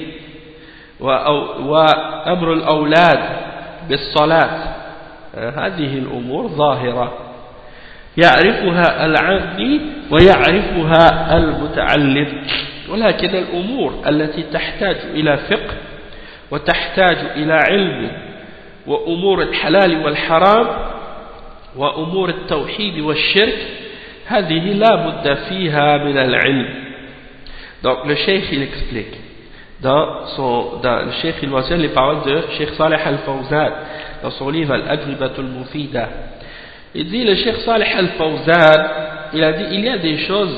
وأمر الأولاد بالصلاة. هذه الأمور ظاهرة يعرفها العامي ويعرفها المتعلم، ولكن الأمور التي تحتاج إلى فقه وتحتاج إلى علم وأمور الحلال والحرام وأمور التوحيد والشرك هذه لا بد فيها من العلم. Donc le cheikh il explique le cheikh il mentionne les paroles de Cheikh Saleh Al-Fawzan dans son livre Al-Ajwibatul Mufida. Il dit, le Cheikh Saleh Al-Fawzan il a dit, il y a des choses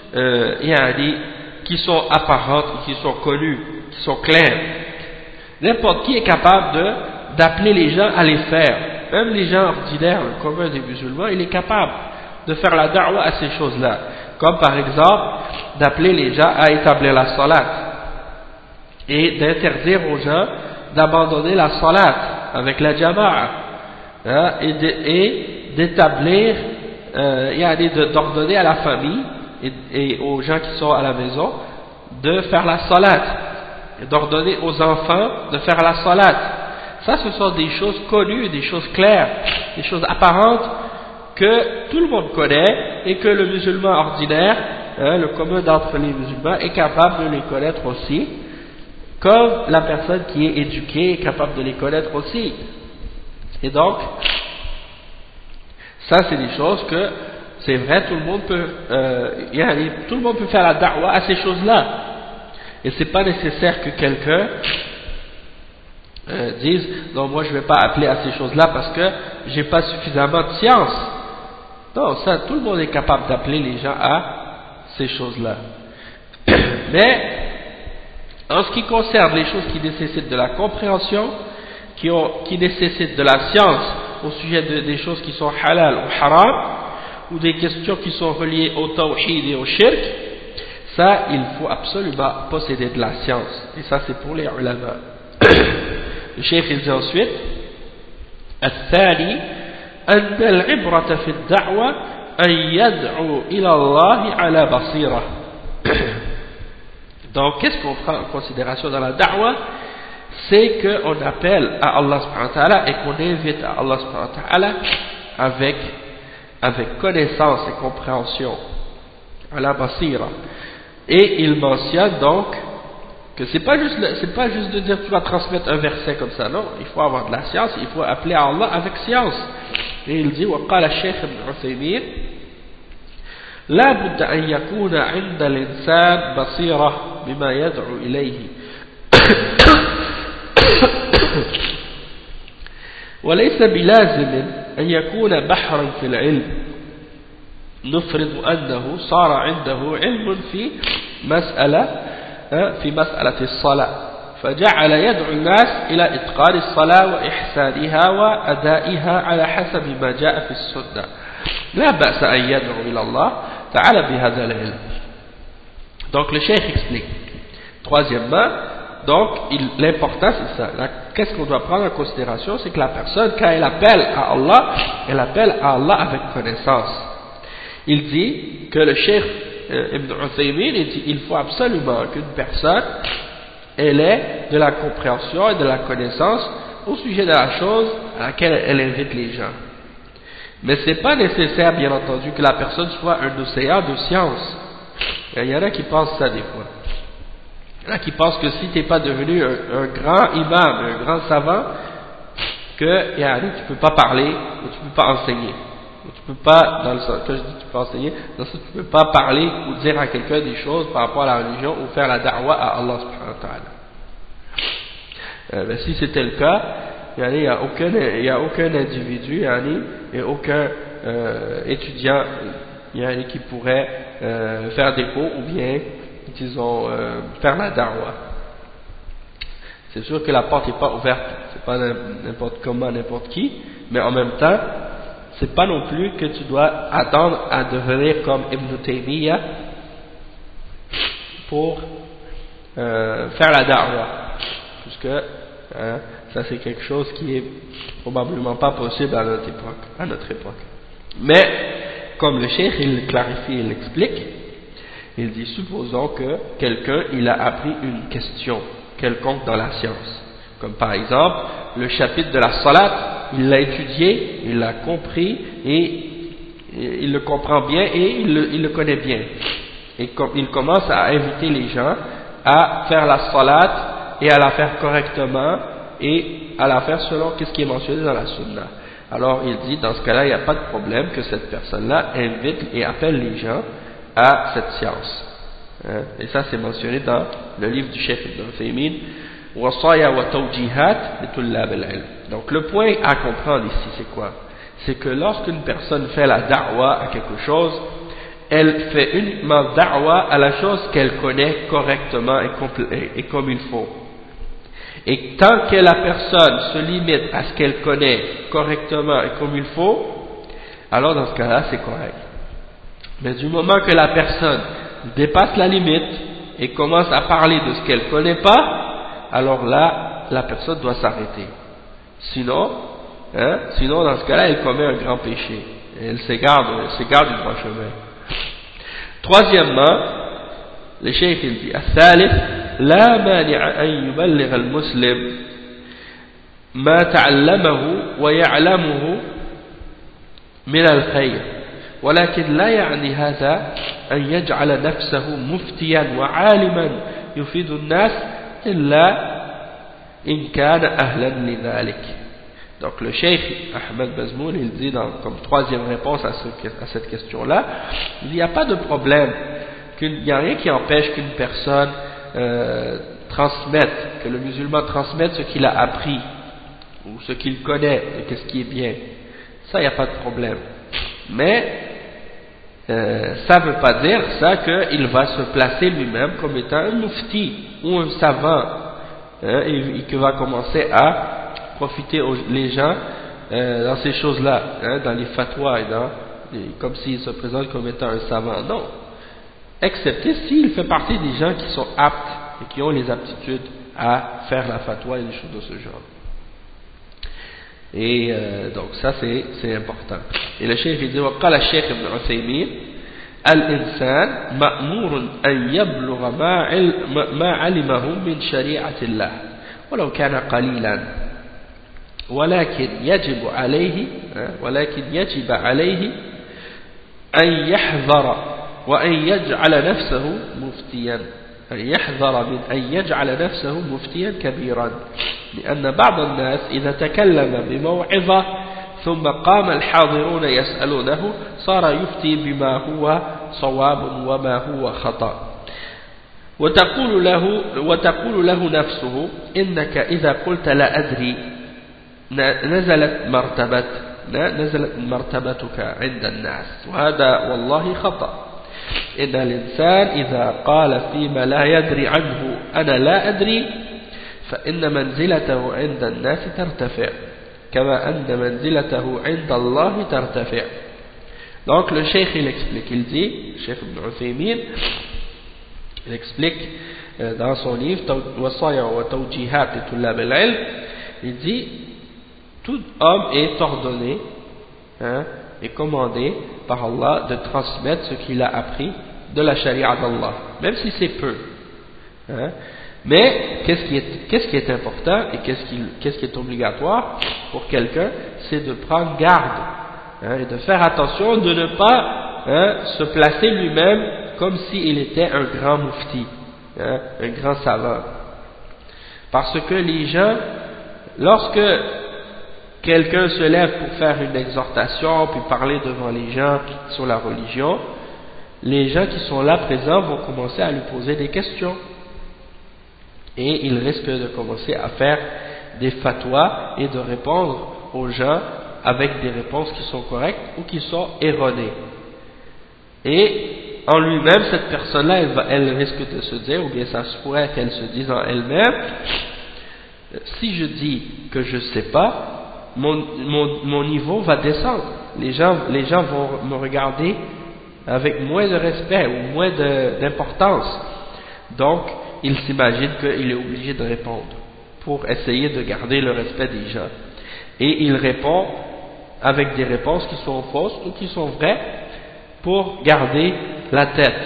qui sont apparentes, qui sont connues, qui sont claires. N'importe qui est capable d'appeler les gens à les faire. Même les gens ordinaires, le commun des musulmans, il est capable de faire la da'wa à ces choses-là. Comme par exemple, d'appeler les gens à établir la salat. Et d'interdire aux gens d'abandonner la salat avec la jama'a. Et d'établir, d'ordonner à la famille et aux gens qui sont à la maison de faire la salat. Et d'ordonner aux enfants de faire la salat. Ça, ce sont des choses connues, des choses claires, des choses apparentes que tout le monde connaît et que le musulman ordinaire le commun d'entre les musulmans est capable de les connaître aussi, comme la personne qui est éduquée est capable de les connaître aussi. Et donc, ça c'est des choses que, c'est vrai, tout le monde peut faire la da'wah à ces choses-là. Et c'est pas nécessaire que quelqu'un dise, non, moi je vais pas appeler à ces choses-là parce que j'ai pas suffisamment de science. Non, ça, tout le monde est capable d'appeler les gens à ces choses-là. Mais, en ce qui concerne les choses qui nécessitent de la compréhension, qui nécessitent de la science au sujet des choses qui sont halal ou haram, ou des questions qui sont reliées au tawhid et au shirk, ça, il faut absolument posséder de la science. Et ça, c'est pour les ulama. Le cheikh il dit ensuite, الثاني أن العبرة في الدعوة أن يدعو إلى الله على بصيرة. Donc, qu'est-ce qu'on prend en considération dans la da'wah? C'est qu'on appelle à Allah subhanahu wa ta'ala et qu'on invite à Allah subhanahu wa ta'ala avec connaissance et compréhension, à la basira. Et il mentionne donc que c'est pas juste de dire tu vas transmettre un verset comme ça, non, il faut avoir de la science, il faut appeler à Allah avec science. Et il dit وقال الشيخ ابن عثيمين لا بد أن يكون عند الإنسان بصيرة بما يدعو إليه وليس بلازم أن يكون بحرا في العلم نفرض أنه صار عنده علم في مسألة الصلاة فجعل يدعو الناس إلى إتقان الصلاة وإحسانها وأدائها على حسب ما جاء في السنة لا بأس أن يدعو إلى الله تعالى بهذا العلم. Donc le cheikh explique. Troisièmement, donc l'important c'est ça. Qu'est-ce qu'on doit prendre en considération? C'est que la personne, quand elle appelle à Allah, elle appelle à Allah avec connaissance. Il dit que le cheikh Ibn Uthaymin, il dit il faut absolument qu'une personne elle ait de la compréhension et de la connaissance au sujet de la chose à laquelle elle invite les gens. Mais ce n'est pas nécessaire, bien entendu, que la personne soit un océan de science. Il y en a qui pensent ça des fois. Il y en a qui pensent que si tu n'es pas devenu un grand imam, un grand savant, que tu ne peux pas parler ou tu ne peux pas enseigner. Ou tu peux pas, dans le sens que je dis tu peux enseigner, dans le sens que tu ne peux pas parler ou dire à quelqu'un des choses par rapport à la religion ou faire la da'wah à Allah subhanahu wa ta'ala. Ben, si c'était le cas, il n'y a aucun individu, et aucun étudiant qui pourrait faire des cours ou bien, disons, faire la da'wah. C'est sûr que la porte n'est pas ouverte, c'est pas n'importe comment, n'importe qui, mais en même temps, c'est pas non plus que tu dois attendre à devenir comme Ibn Taymiyyah pour faire la da'wah, puisque ça c'est quelque chose qui est probablement pas possible à notre époque. Mais comme le cheikh il clarifie, il explique, il dit supposons que quelqu'un il a appris une question quelconque dans la science, comme par exemple le chapitre de la salat, il l'a étudié, il l'a compris et il le comprend bien et il le connaît bien, et il commence à inviter les gens à faire la salat et à la faire correctement et à la faire selon ce qui est mentionné dans la sunna. Alors il dit dans ce cas-là il n'y a pas de problème que cette personne-là invite et appelle les gens à cette science. Et ça c'est mentionné dans le livre du cheikh Ibn Uthaymin, Wasaya wa Tawjihat li Tullab al-Ilm. Donc le point à comprendre ici c'est quoi? C'est que lorsqu'une personne fait la da'wah à quelque chose, elle fait uniquement da'wah à la chose qu'elle connaît correctement et comme il faut. Et tant que la personne se limite à ce qu'elle connaît correctement et comme il faut, alors dans ce cas-là c'est correct. Mais du moment que la personne dépasse la limite et commence à parler de ce qu'elle ne connaît pas, alors là, la personne doit s'arrêter. Sinon, dans ce cas-là, elle commet un grand péché. Elle s'égare du droit chemin. Troisièmement, le cheikh il dit الثالث لا مانع أن يبلغ المسلم ما تعلمه ويعلمه من الخير ولكن لا يعني هذا أن يجعل نفسه مفتيا وعالما يفيد الناس إلا إن كان أهلا لذلك. Donc le cheikh Ahmed Bazmoul, il dit comme troisième réponse à cette question-là, il n'y a pas de problème, il n'y a rien qui empêche qu'une personne transmette, que le musulman transmette ce qu'il a appris, ou ce qu'il connaît, de ce qui est bien. Ça, il n'y a pas de problème. Mais ça ne veut pas dire ça qu'il va se placer lui-même comme étant un mufti ou un savant, et qu'il va commencer à profiter les gens dans ces choses-là, dans les fatwas, comme s'il se présente comme étant un savant. Non, excepté s'il fait partie des gens qui sont aptes et qui ont les aptitudes à faire la fatwa et des choses de ce genre. Et donc ça c'est important. Et le cheikh dit وقال الشيخ ابن عثيمين الإنسان مأمور أن يبلغ ما علمه من شريعة الله ولو كان قليلا ولكن يجب عليه أن يحذر وأن يجعل نفسه مفتيا من أن يجعل نفسه مفتيا كبيرا لأن بعض الناس إذا تكلم بموعظة ثم قام الحاضرون يسألونه صار يفتي بما هو صواب وما هو خطأ وتقول له نفسه إنك إذا قلت لا أدري نزلت مرتبتك عند الناس وهذا والله خطأ إن الإنسان إذا قال فيما لا يدري عنه أنا لا أدري فإن منزلته عند الناس ترتفع كما أن منزلته عند الله ترتفع. Donc le cheikh il explique, il dit, le cheikh Ibn Uthaymin, il explique dans son livre Wasaya wa Tawjihat li Tullab al-Ilm, il dit tout homme est ordonné est commandé par Allah de transmettre ce qu'il a appris de la charia d'Allah, même si c'est peu. Mais qu'est-ce qui est important et qu'est-ce qui est obligatoire pour quelqu'un, c'est de prendre garde et de faire attention de ne pas se placer lui-même comme s'il était un grand mufti, un grand savant. Parce que les gens, lorsque quelqu'un se lève pour faire une exhortation, puis parler devant les gens sur la religion, les gens qui sont là présents vont commencer à lui poser des questions. Et il risque de commencer à faire des fatwas et de répondre aux gens avec des réponses qui sont correctes ou qui sont erronées. Et en lui-même, cette personne-là, elle risque de se dire, ou bien ça se pourrait qu'elle se dise en elle-même, si je dis que je ne sais pas, mon niveau va descendre. Les gens vont me regarder avec moins de respect ou moins d'importance. Donc, il s'imagine qu'il est obligé de répondre pour essayer de garder le respect des gens. Et il répond avec des réponses qui sont fausses ou qui sont vraies pour garder la tête,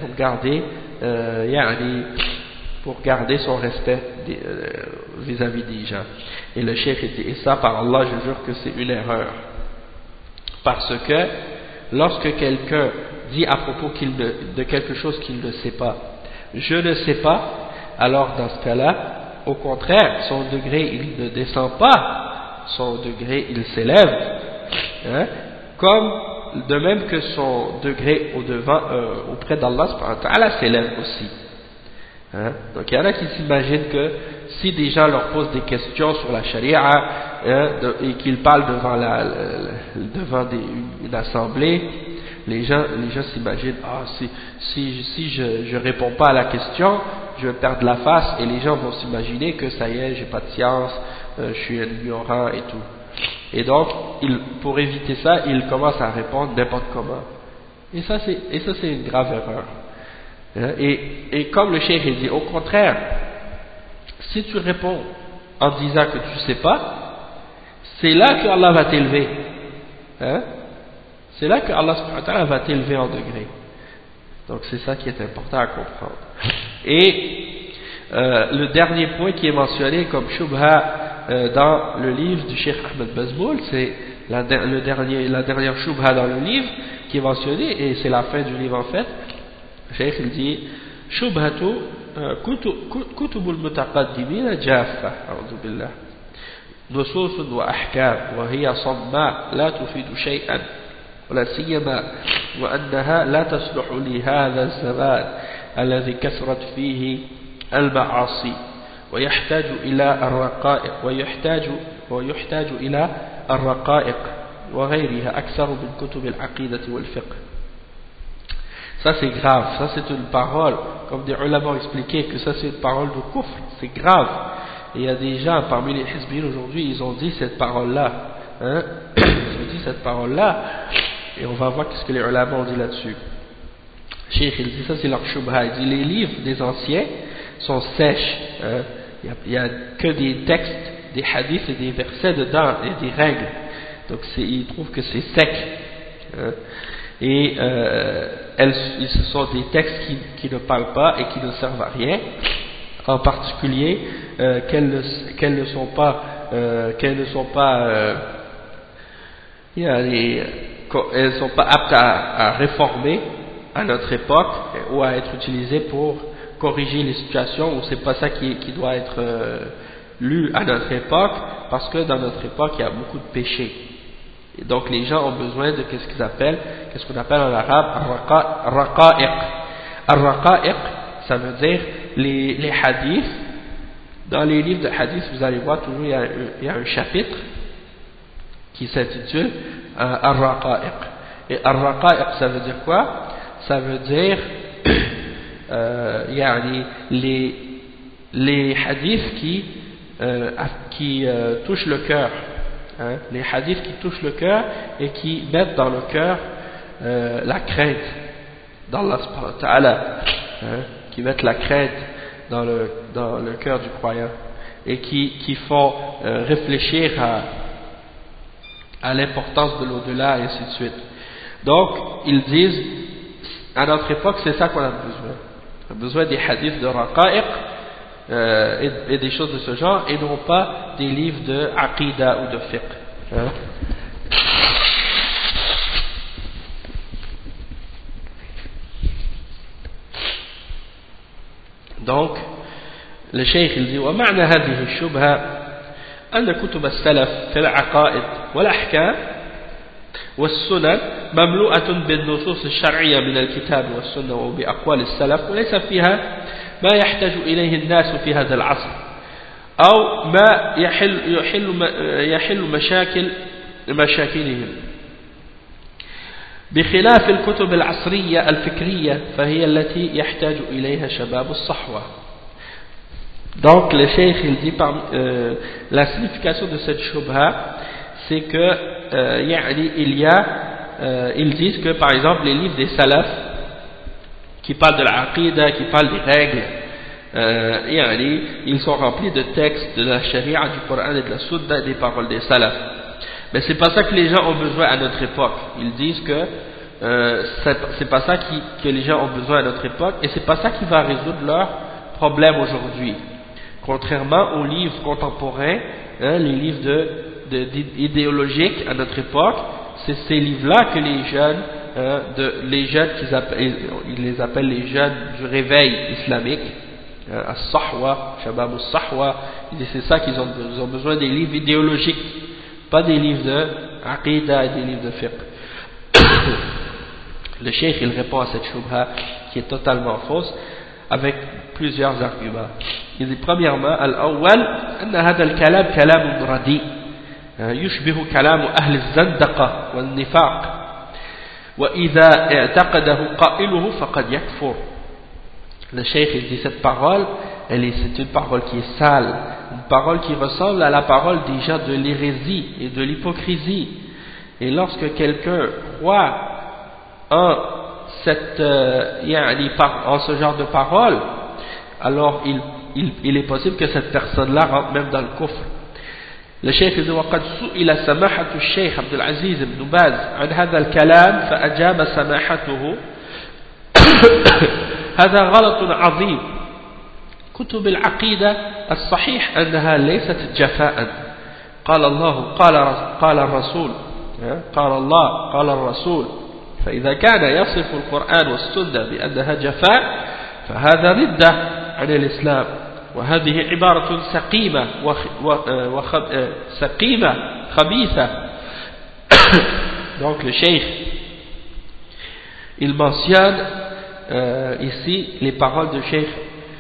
pour garder son respect vis-à-vis des gens. Et le cheikh dit, et ça par Allah je jure que c'est une erreur. Parce que lorsque quelqu'un dit à propos de quelque chose qu'il ne sait pas, je ne sais pas, alors dans ce cas-là, au contraire, son degré il ne descend pas, son degré il s'élève, comme de même que son degré auprès d'Allah s'élève aussi. Donc il y en a qui s'imaginent que si des gens leur posent des questions sur la charia et qu'ils parlent devant une assemblée, les gens s'imaginent, si je réponds pas à la question, je vais perdre la face, et les gens vont s'imaginer que ça y est, j'ai pas de science, je suis un ignorant et tout. Et donc, pour éviter ça, ils commencent à répondre n'importe comment. Et ça c'est une grave erreur. Et comme le cheikh dit, au contraire, si tu réponds en disant que tu sais pas, c'est là que Allah va t'élever. C'est là que Allah subhanahu wa ta'ala va t'élever en degré. Donc c'est ça qui est important à comprendre. Et le dernier point qui est mentionné comme shubha dans le livre du Cheikh Ahmed Bazmoul, c'est la dernière shubha dans le livre qui est mentionnée, et c'est la fin du livre en fait, الشيخ الدي شبهة كتب المتقدمين جافة أعوذ بالله نصوص وأحكام وهي صماء لا تفيد شيئا ولا سيما وأنها لا تصلح لهذا الزمان الذي كثرت فيه المعاصي ويحتاج إلى الرقائق ويحتاج إلى الرقائق وغيرها أكثر من كتب العقيدة والفقه. Ça c'est grave, ça c'est une parole, comme des ulama ont expliqué que ça c'est une parole de kufr, c'est grave. Et il y a des gens parmi les hizbiyyin aujourd'hui, ils ont dit cette parole-là, hein? Ils ont dit cette parole-là, et on va voir ce que les ulama ont dit là-dessus. Cheikh il dit ça c'est leur shubha, il dit les livres des anciens sont sèches, hein? Il n'y a que des textes, des hadiths et des versets dedans et des règles, donc ils trouvent que c'est sec, hein? Et ce sont des textes qui ne parlent pas et qui ne servent à rien, en particulier qu'elles ne sont pas aptes à réformer à notre époque ou à être utilisées pour corriger les situations où c'est pas ça qui doit être lu à notre époque, parce que dans notre époque il y a beaucoup de péchés. Et donc les gens ont besoin de qu'est-ce qu'on appelle en arabe raqa'iq. Ar-raqa'iq, ça veut dire les hadiths. Dans les livres de hadiths, vous allez voir toujours il y a un chapitre qui s'intitule Ar-raqa'iq. Et Ar-raqa'iq, ça veut dire quoi? Ça veut dire les hadiths qui touchent le cœur. Hein, les hadiths qui touchent le cœur et qui mettent dans le cœur la crainte d'Allah subhanahu wa ta'ala, hein, qui mettent la crainte dans le cœur du croyant et qui font réfléchir à l'importance de l'au-delà et ainsi de suite. Donc ils disent à notre époque c'est ça qu'on a besoin. On a besoin des hadiths de raqa'iq et des choses de ce genre, et non pas des livres de aqida ou de fiqh. Hein? Donc le cheikh il dit ومعنى هذه الشبهة أن كتب السلف في العقائد والأحكام والسنن مملوءة بالنصوص الشرعية من الكتاب والسنة وبأقوال السلف وليس فيها ما يحتاج إليه الناس في هذا العصر أو ما يحل مشاكلهم بخلاف الكتب العصرية الفكرية فهي التي يحتاج إليها شباب الصحوة. Donc le cheikh il dit la signification de cette shubha c'est que ils disent que par exemple les livres des salafs qui parlent de la aqida, qui parlent des règles, ils sont remplis de textes de la sharia, du Coran et de la Sunna, des paroles des salafs. Mais c'est pas ça que les gens ont besoin à notre époque. Ils disent que c'est pas ça que les gens ont besoin à notre époque, et c'est pas ça qui va résoudre leurs problèmes aujourd'hui. Contrairement aux livres contemporains, hein, les livres idéologiques à notre époque, c'est ces livres-là que les jeunes ils les appellent les jeunes du réveil islamique, as-sahwa, shabab as-sahwa, c'est ça qu'ils ont besoin, des livres idéologiques, pas des livres de aqida et des livres de fiqh. Le cheikh il répond à cette shubha qui est totalement fausse avec plusieurs arguments. Il dit premièrement al-awwal anna hadha al-kalam kalam radi yushbihu kalam ahli az-zandaqa wal-nifaq wa idha i'taqadahu qailuhu faqad yakfur. Le cheikh il dit cette parole c'est une parole qui est sale, une parole qui ressemble à la parole des gens de l'hérésie et de l'hypocrisie. Et lorsque quelqu'un croit en ce genre de parole, alors il est possible que cette personne-là rentre même dans le kufr. Le cheikh dit وقد سئل سماحة الشيخ عبد العزيز بن باز عن هذا الكلام فأجاب سماحته هذا غلط عظيم. كتب العقيدة الصحيح أنها ليست جفاء. قال الله قال الرسول قال الله قال الرسول فإذا كان يصف القرآن والسنة بأنها جفاء فهذا ردة عن الإسلام وهذه عبارة سقيمة سقيمة خبيثة. Donc le cheikh il mentionne ici les paroles de cheikh,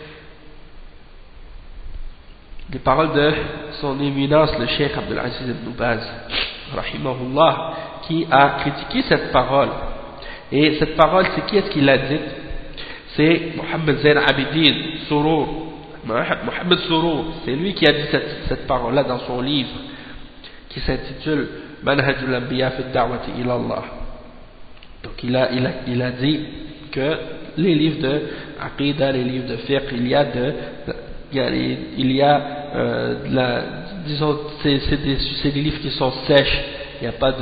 les paroles de son éminence le cheikh Abdul Aziz ibn Baz rahimahullah, qui a critiqué cette parole. Et cette parole, c'est qui est-ce qui l'a dite? C'est Mohammed Zain Abidin Surur. Mohammed Surur, c'est lui qui a dit cette parole-là dans son livre qui s'intitule Manhajul Anbiya fi ad-Da'wati ila Allah. Donc il a dit que les livres de Aqidah, les livres de fiqh, disons, c'est des livres qui sont sèches, il n'y a pas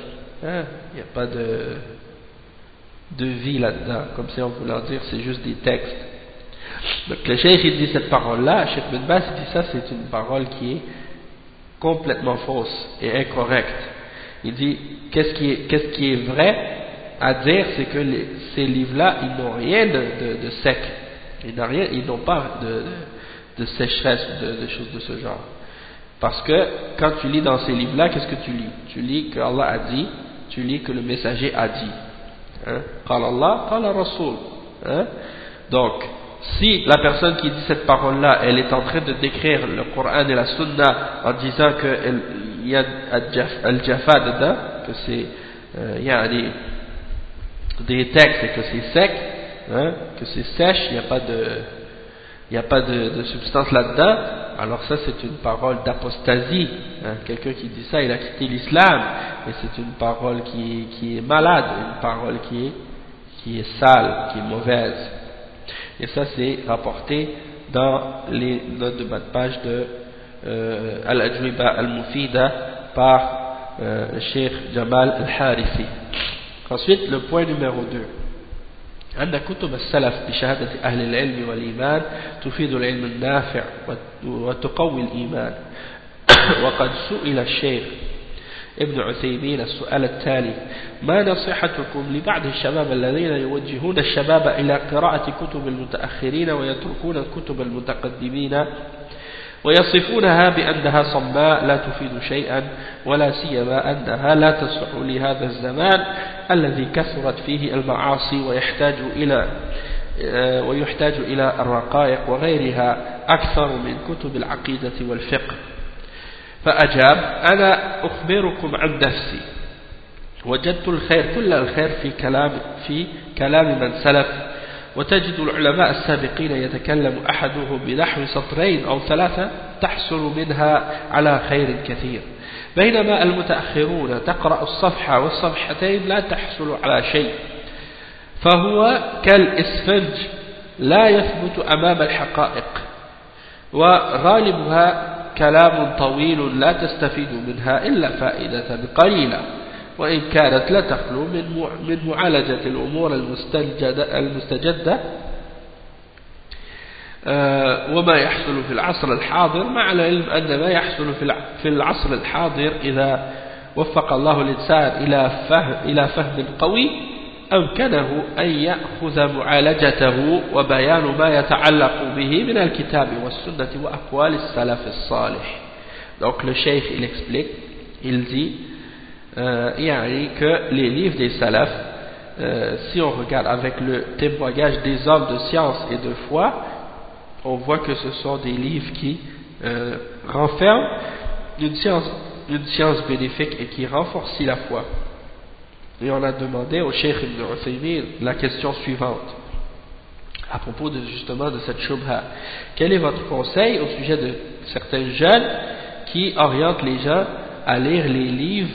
de vie là-dedans, comme si on voulait dire, c'est juste des textes. Donc le cheikh il dit cette parole-là, Cheikh bin Baz dit ça, c'est une parole qui est complètement fausse et incorrecte. Il dit qu'est-ce qui est vrai à dire, c'est que ces livres-là, ils n'ont rien de sec, ils n'ont pas de sécheresse, de choses de ce genre. Parce que quand tu lis dans ces livres-là, qu'est-ce que tu lis? Tu lis que Allah a dit, tu lis que le messager a dit. Qala Allah, qala Rasul. Donc, si la personne qui dit cette parole-là, elle est en train de décrire le Coran et la Sunna en disant qu'il y a al-jafa dedans, que c'est il y a des textes et que c'est sec, que c'est sèche, il n'y a pas de substance là-dedans, alors ça c'est une parole d'apostasie. Quelqu'un qui dit ça, il a quitté l'islam, et c'est une parole qui est malade, une parole qui est sale, qui est mauvaise. Et ça c'est rapporté dans les notes de bas de page de Al-Ajwiba Al-Mufida par le Cheikh Jamal Al-Harithi. Ensuite, le point numéro 2. أن كتب السلف بشهادة أهل العلم والإيمان تفيد العلم النافع وتقوي الإيمان. وقد سئل الشيخ ابن عثيمين السؤال التالي: ما نصيحتكم لبعض الشباب الذين يوجهون الشباب إلى قراءة كتب المتأخرين ويتركون كتب المتقدمين ويصفونها بأنها صماء لا تفيد شيئا ولا سيما أنها لا تصلح لهذا الزمان الذي كثرت فيه المعاصي ويحتاج إلى الرقائق وغيرها أكثر من كتب العقيدة والفقه؟ فأجاب: أنا أخبركم عن نفسي، وجدت الخير كل الخير في كلام من سلف، وتجد العلماء السابقين يتكلم أحدهم بنحو سطرين أو ثلاثة تحصل منها على خير كثير، بينما المتأخرون تقرأ الصفحة والصفحتين لا تحصل على شيء، فهو كالإسفنج لا يثبت أمام الحقائق، وغالبها كلام طويل لا تستفيد منها إلا فائدة قليلة، وإن كانت لا تخلو من معالجة الأمور المستجدة وما يحصل في العصر الحاضر، مع العلم أن ما يحصل في العصر الحاضر إذا وفق الله الإنسان إلى فهم قوي أمكنه أن يأخذ معالجته وبيان ما يتعلق به من الكتاب والسنة وأقوال السلف الصالح. Donc le cheikh il explique, il dit que les livres des salafs, si on regarde avec le témoignage des hommes de science et de foi, on voit que ce sont des livres qui renferment une science bénéfique et qui renforcent la foi. Et on a demandé au Cheikh Ibn Uthaymin la question suivante à propos justement de cette shubha: quel est votre conseil au sujet de certains jeunes qui orientent les gens à lire les livres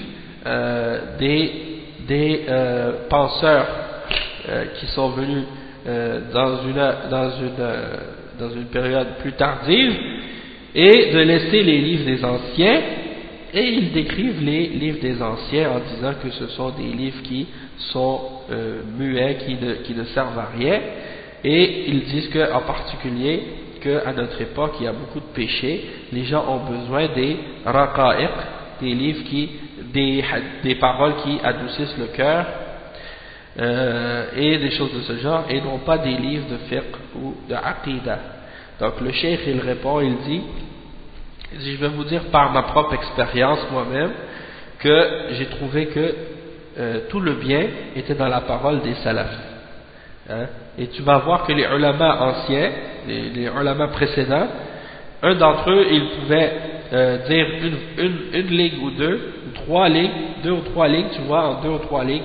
des penseurs qui sont venus dans une période plus tardive, et de laisser les livres des anciens? Et ils décrivent les livres des anciens en disant que ce sont des livres qui sont muets, qui ne servent à rien, et ils disent qu'en particulier qu'à notre époque il y a beaucoup de péchés, les gens ont besoin des raqa'iq, des livres des paroles qui adoucissent le cœur, et des choses de ce genre, et non pas des livres de fiqh ou de aqidah. Donc le cheikh il répond, il dit, je vais vous dire par ma propre expérience moi-même, que j'ai trouvé que tout le bien était dans la parole des salafs. Hein? Et tu vas voir que les ulama anciens, les ulama précédents, un d'entre eux, il pouvait dire une ligne ou deux ou trois lignes, tu vois, en 2 ou 3 lignes,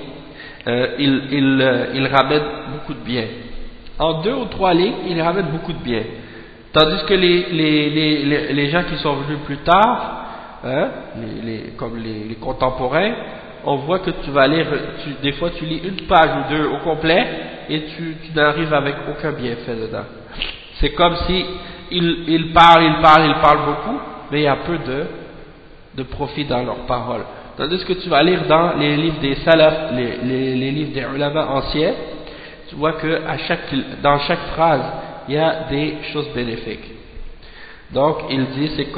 il ramène beaucoup de bien. En 2 ou 3 lignes, il ramène beaucoup de bien. Tandis que les gens qui sont venus plus tard, hein, comme les contemporains, on voit que tu vas lire, des fois tu lis une page ou deux au complet et tu n'arrives avec aucun bienfait dedans. C'est comme si il parle beaucoup, mais il y a peu de profit dans leurs paroles. Tandis que tu vas lire dans les livres des salafs, les livres des ulama anciens, tu vois que dans chaque phrase, il y a des choses bénéfiques. Donc, il dit, c'est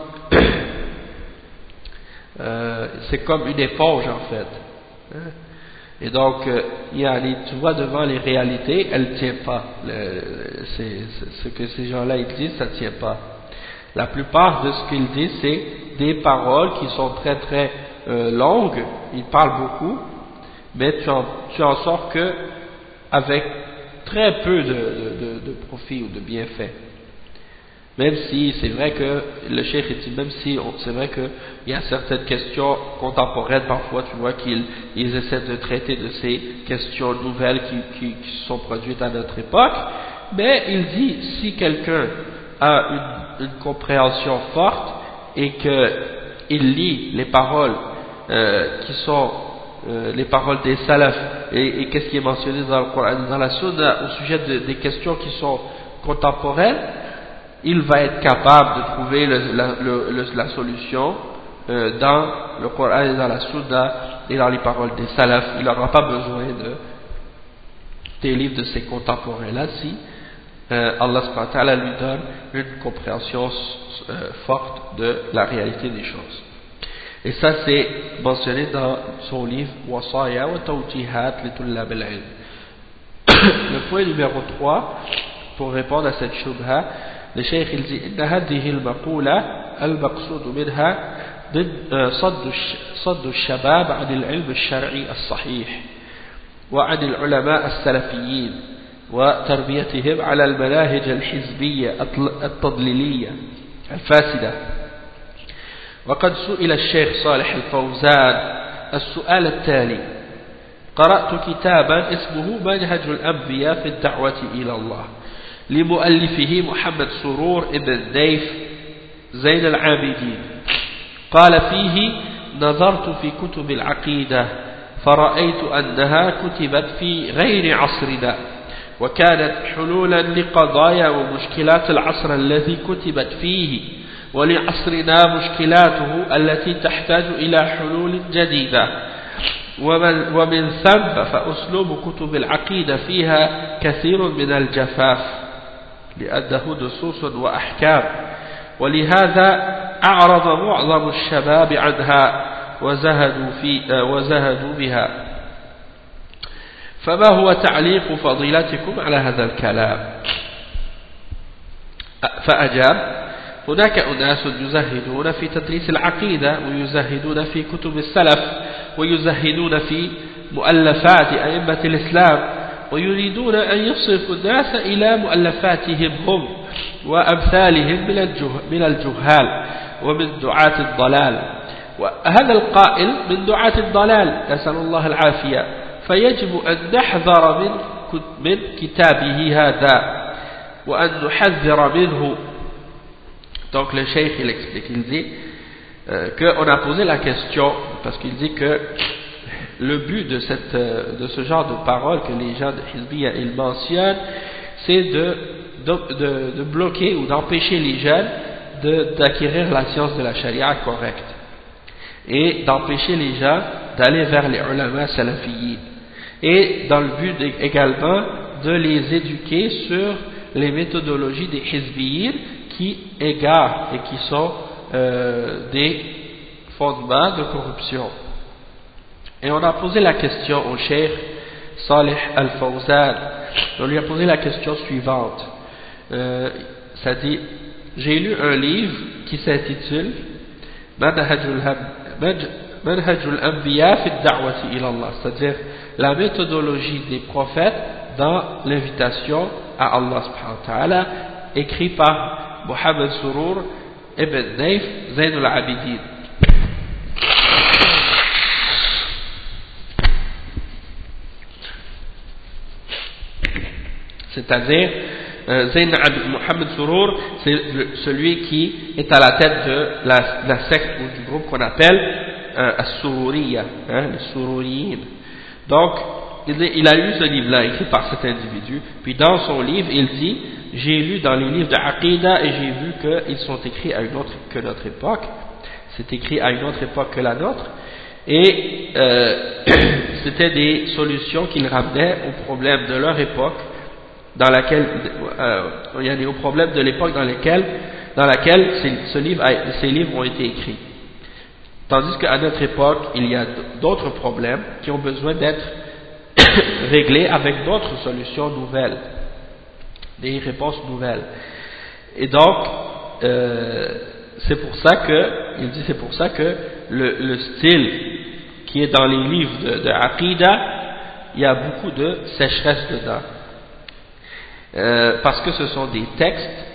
comme une éponge en fait. Et donc, tu vois devant les réalités, elle ne tient pas. Ce que ces gens-là ils disent, ça ne tient pas. La plupart de ce qu'ils disent, c'est des paroles qui sont très très longues, ils parlent beaucoup, mais tu en sors que avec très peu de profit ou de bienfait. Même si c'est vrai que le cheikh dit, même si c'est vrai qu'il y a certaines questions contemporaines parfois, tu vois qu'ils essaient de traiter de ces questions nouvelles qui sont produites à notre époque, mais il dit, si quelqu'un a une compréhension forte et qu'il lit les paroles qui sont les paroles des salafs et qu'est-ce qui est mentionné dans le Coran, dans la Sunna au sujet des questions qui sont contemporaines, il va être capable de trouver la solution dans le Coran et dans la Sunna et dans les paroles des salafs. Il n'aura pas besoin des livres de ses contemporains-là si Allah subhanahu wa ta'ala lui donne une compréhension forte de la réalité des choses. Et ça c'est mentionné dans son livre Wasaya wa Tawjihat li Tullab al-Ilm. Le point numéro 3, pour répondre à cette shubha, le cheikh il dit إن هذه المقولة المقصود منها صد الشباب عن العلم الشرعي الصحيح وعن العلماء السلفيين وتربيتهم على المناهج الحزبية التضليلية الفاسدة. وقد سئل الشيخ صالح الفوزان السؤال التالي: قرأت كتابا اسمه منهج الأنبياء في الدعوة إلى الله لمؤلفه محمد سرور ابن نيف زين العابدين. قال فيه: نظرت في كتب العقيدة فرأيت أنها كتبت في غير عصرنا وكانت حلولا لقضايا ومشكلات العصر الذي كتبت فيه ولعصرنا مشكلاته التي تحتاج إلى حلول جديدة. ومن ثم فأسلوب كتب العقيدة فيها كثير من الجفاف لأنه نصوص وأحكام، ولهذا أعرض معظم الشباب عنها وزهدوا بها. فما هو تعليق فضيلتكم على هذا الكلام؟ فأجاب: هناك أناس يزهدون في تدريس العقيدة ويزهدون في كتب السلف ويزهدون في مؤلفات أئمة الإسلام ويريدون أن يصرفوا الناس إلى مؤلفاتهم هم وأمثالهم من الجهال ومن دعاة الضلال، وهذا القائل من دعاة الضلال نسأل الله العافية، فيجب أن نحذر من كتابه هذا وأن نحذر منه. Donc le cheikh il explique, il dit qu'on a posé la question parce qu'il dit que le but de ce genre de paroles que les gens de Hizbiyya ils mentionnent, c'est de bloquer ou d'empêcher les jeunes d'acquérir la science de la charia correcte et d'empêcher les gens d'aller vers les ulama salafiyyin, et dans le but également de les éduquer sur les méthodologies des Hizbiyyin qui égarent et qui sont des fondements de corruption. Et on a posé la question au cheikh Salih Al-Fawzan. On lui a posé la question suivante. Ça dit, j'ai lu un livre qui s'intitule Manhajul Anbiya fi ad-da'wati ila Allah, c'est-à-dire la méthodologie des prophètes dans l'invitation à Allah subhanahu wa ta'ala, écrit par Mohammed Surur ibn Naif Zainul Abidin. C'est-à-dire, Mohammed Surur, c'est celui qui est à la tête de la secte ou du groupe qu'on appelle As-Sururiya, les Sururiyin. Donc, il a lu ce livre-là écrit par cet individu, puis dans son livre, il dit, j'ai lu dans les livres de Aqidah et j'ai vu qu'ils sont écrits à une autre que notre époque, c'est écrit à une autre époque que la nôtre, et c'était des solutions qu'ils ramenaient aux problèmes de leur époque, dans laquelle il y a des problèmes de l'époque dans laquelle ces livres ont été écrits. Tandis qu'à notre époque, il y a d'autres problèmes qui ont besoin d'être réglés avec d'autres solutions nouvelles, des réponses nouvelles. Et donc, c'est pour ça que le style qui est dans les livres de Aqidah, il y a beaucoup de sécheresse dedans. Parce que ce sont des textes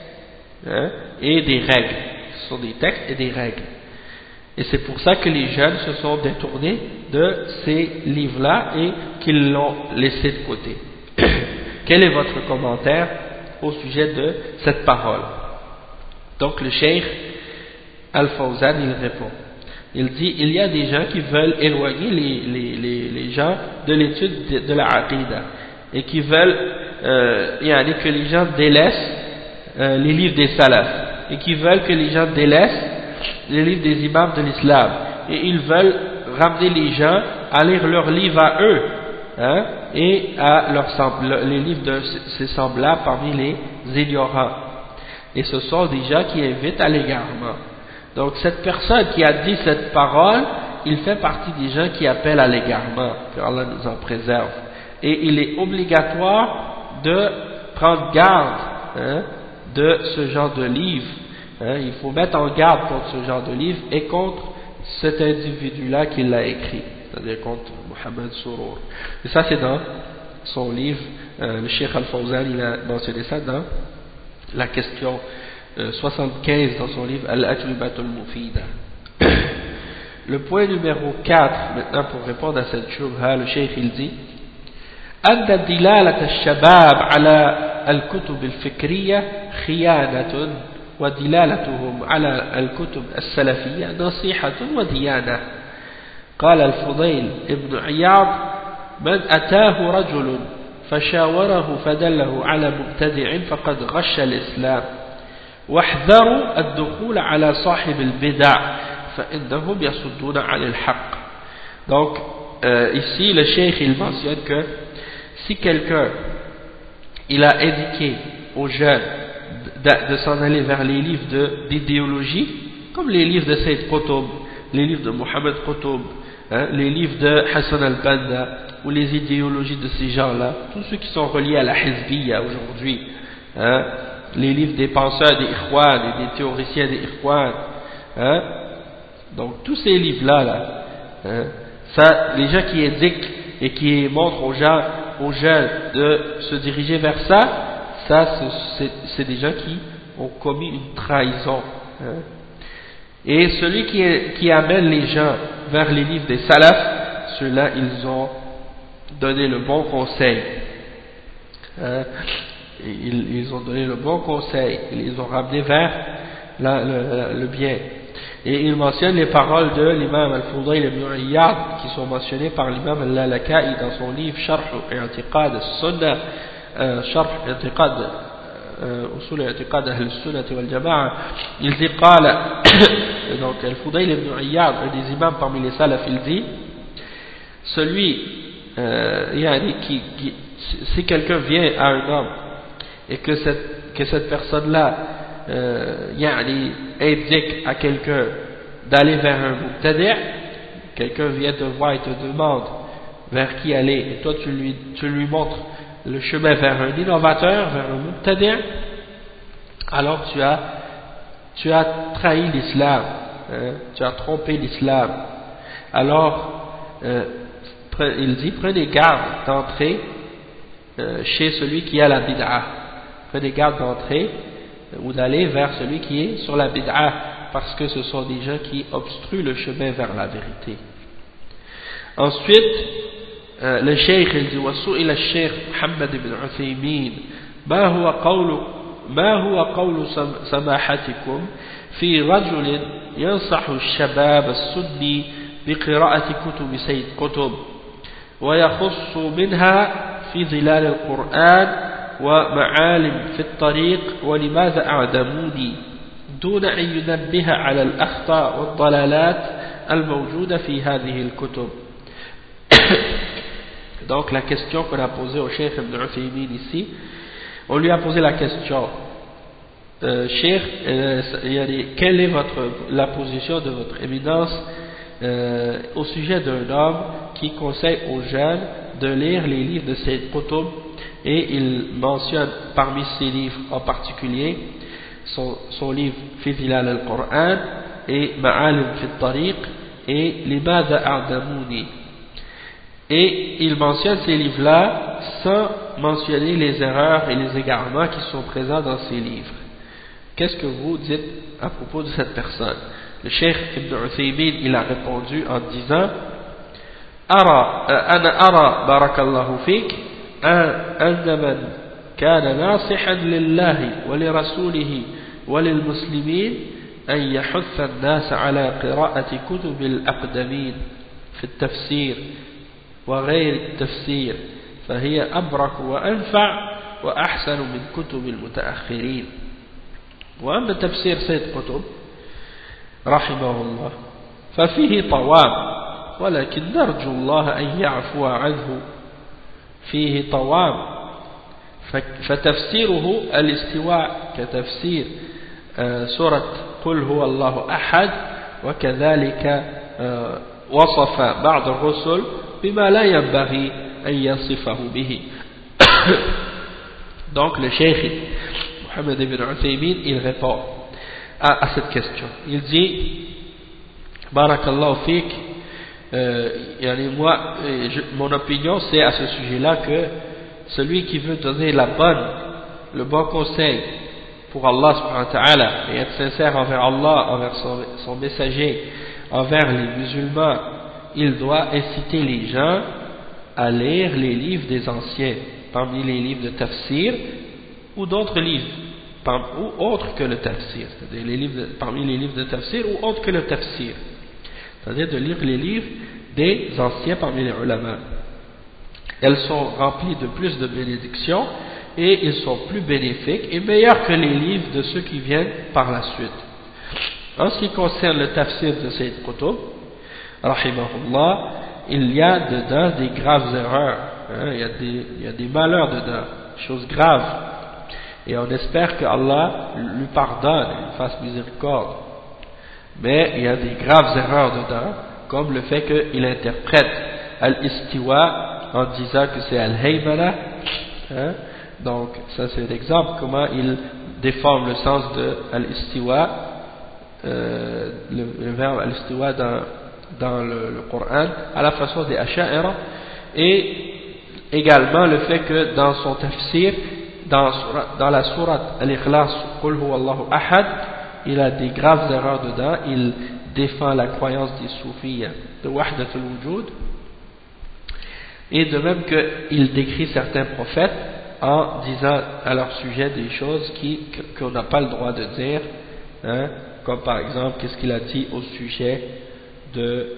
et des règles. Ce sont des textes et des règles. Et c'est pour ça que les jeunes se sont détournés de ces livres-là et qu'ils l'ont laissé de côté. Quel est votre commentaire au sujet de cette parole? Donc le cheikh Al-Fawzan, il répond. Il dit, il y a des gens qui veulent éloigner les gens de l'étude de la Aqidah et qui veulent que les gens délaissent les livres des salafs et qui veulent que les gens délaissent les livres des imams de l'islam, et ils veulent ramener les gens à lire leurs livres à eux, et à les livres de ses semblables parmi les ignorants, et ce sont des gens qui invitent à l'égarement. Donc cette personne qui a dit cette parole, il fait partie des gens qui appellent à l'égarement, que Allah nous en préserve, et il est obligatoire de prendre garde de ce genre de livre. Il faut mettre en garde contre ce genre de livre et contre cet individu-là qui l'a écrit, c'est-à-dire contre Mohammed Surur. Et ça, c'est dans son livre, le Cheikh Al-Fawzan, il a mentionné ça dans la question 75 dans son livre Al-Ajwibatul Mufida. Le point numéro 4, maintenant pour répondre à cette shubha, le Cheikh il dit أن دلالة الشباب على الكتب الفكرية خيانة ودلالتهم على الكتب السلفية نصيحة وديانة. قال الفضيل ابن عياض من أتاه رجل فشاوره فدله على مبتدع فقد غش الإسلام واحذروا الدخول على صاحب البدع فإنهم يصدون عن الحق. Donc ici le cheikh il mentionne que si quelqu'un il a indiqué aux jeunes de s'en aller vers les livres d'idéologie, comme les livres de Sayyid Qutb, les livres de Mohammed Qutb, les livres de Hassan al-Banna, ou les idéologies de ces gens-là, tous ceux qui sont reliés à la Hizbiyya aujourd'hui, les livres des penseurs des Ikhwan et des théoriciens des Ikhwan, donc tous ces livres-là, ça, les gens qui indiquent et qui montrent aux jeunes de se diriger vers ça, c'est des gens qui ont commis une trahison. Et celui qui amène les gens vers les livres des salafs, ceux-là, ils ont donné le bon conseil. Ils ont donné le bon conseil, ils les ont ramenés vers le bien. Et il mentionne les paroles de l'imam Al-Fudayl ibn Iyad qui sont mentionnées par l'imam Al-Lalaka'i dans son livre Sharh I'tiqad As-Sunnah, Sharh I'tiqad Usul I'tiqad Ahl Sunnah wal Jama'a. Il dit qala, donc Al-Fudayl ibn Iyad, un des imams parmi les salaf, il dit celui si quelqu'un vient à un homme et que cette personne-là indique à quelqu'un d'aller vers un mubtadi', quelqu'un vient te voir et te demande vers qui aller, et toi tu lui montres le chemin vers un innovateur, vers un mubtadi', alors tu as trahi l'islam, hein, tu as trompé l'islam. Alors il dit prenez garde d'entrer chez celui qui a la bid'a, prenez garde d'entrer ou d'aller vers celui qui est sur la bid'a, parce que ce sont des gens qui obstruent le chemin vers la vérité. Ensuite le cheikh il dit وسئل الشيخ محمد بن عثيمين ما هو قول سماحتكم في رجل ينصح الشباب السني بقراءة كتب سيد قطب ويخص منها في ظلال القرآن ومعالم في الطريق ولماذا أعدموني دون أن ينبه على الأخطاء والضلالات الموجودة في هذه الكتب. Donc la question qu'on a posée au Cheikh Ibn Uthaymin ici, on lui a posé la question, Cheikh, quelle est la position de votre éminence au sujet d'un homme qui conseille aux jeunes de lire les livres de Sayyid Qutb, et il mentionne parmi ses livres en particulier son livre Fi Zilal al-Qur'an et Ma'alim fi al-Tariq et Limadha A'damouni. Et il mentionne ces livres-là sans mentionner les erreurs et les égarements qui sont présents dans ces livres. Qu'est-ce que vous dites à propos de cette personne? Le Cheikh Ibn Uthaymin, il a répondu en disant أنا أرى بارك الله فيك أن من كان ناصحا لله ولرسوله وللمسلمين أن يحث الناس على قراءة كتب الأقدمين في التفسير وغير التفسير فهي أبرك وأنفع وأحسن من كتب المتأخرين. وأما تفسير سيد قطب رحمه الله ففيه طوام ولكن نرجو الله أن يعفو عنه فيه طوام فتفسيره الاستواء كتفسير سورة قل هو الله أحد وكذلك وصف بعض الرسل بما لا ينبغي أن يصفه به. Donc le cheikh Mohammed ibn Uthaymin il répond à cette question, il dit Barakallahu fik, mon opinion c'est à ce sujet-là que celui qui veut donner le bon conseil pour Allah subhanahu wa ta'ala et être sincère envers Allah, envers son messager, envers les musulmans, il doit inciter les gens à lire les livres des anciens, parmi les livres de tafsir ou d'autres livres, ou autres que le tafsir, c'est-à-dire parmi les livres de tafsir ou autres que le tafsir, c'est-à-dire de lire les livres des anciens parmi les ulama. Elles sont remplies de plus de bénédictions et ils sont plus bénéfiques et meilleurs que les livres de ceux qui viennent par la suite. En ce qui concerne le tafsir de Sayyid Qutb, rahimahullah, il y a dedans des graves erreurs, hein, il y a des malheurs dedans, des choses graves, et on espère que Allah lui pardonne, lui fasse miséricorde. Mais il y a des graves erreurs dedans, comme le fait qu'il interprète al-istiwa en disant que c'est al-haymana, hein. Donc ça c'est l'exemple comment il déforme le sens de al-istiwa, le verbe al-istiwa dans le Coran à la façon des Asha'ira, et également le fait que dans son tafsir, dans la sourate al-Ikhlas Qul huwa Allahu ahad, il a des graves erreurs dedans. Il défend la croyance des soufis de Wahdatul Wujud, et de même qu'il décrit certains prophètes en disant à leur sujet des choses qu'on n'a pas le droit de dire, hein, comme par exemple qu'est-ce qu'il a dit au sujet de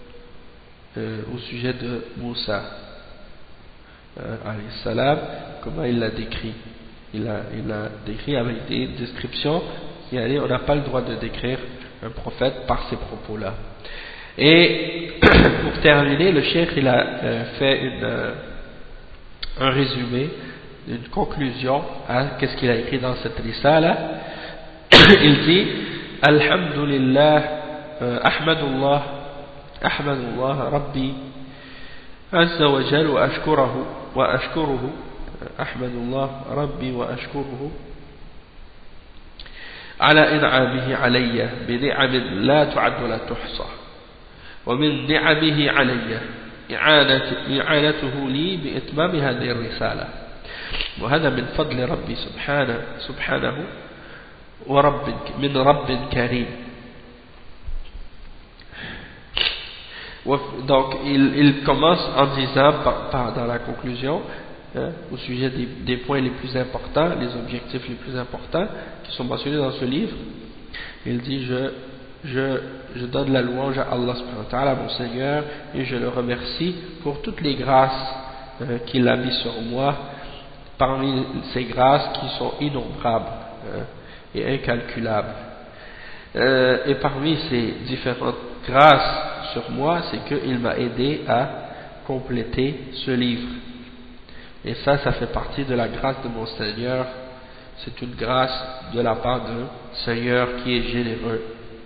Moussa alayhi salam, comment il l'a décrit. Il a décrit avec des descriptions, et on n'a pas le droit de décrire un prophète par ces propos-là. Et pour terminer, le cheikh il a fait un résumé, une conclusion à qu'est-ce qu'il a écrit dans cette risala. Il dit Alhamdulillah, Ahmadullah Rabbi عز وجل وأشكره أحمد الله ربي وأشكره على إنعامه علي بنعم لا تعد ولا تحصى ومن نعمه علي إعانته لي بإتمام هذه الرسالة وهذا من فضل ربي سبحانه من رب كريم. Donc il commence en disant dans la conclusion au sujet des points les plus importants, les objectifs les plus importants qui sont mentionnés dans ce livre. Il dit je donne la louange à Allah subhanahu wa ta'ala, mon Seigneur, et je le remercie pour toutes les grâces qu'il a mises sur moi, parmi ces grâces qui sont innombrables et incalculables. Et parmi ces différentes grâces sur moi, c'est qu'il m'a aidé à compléter ce livre. Et ça fait partie de la grâce de mon Seigneur. C'est une grâce de la part d'un Seigneur qui est généreux.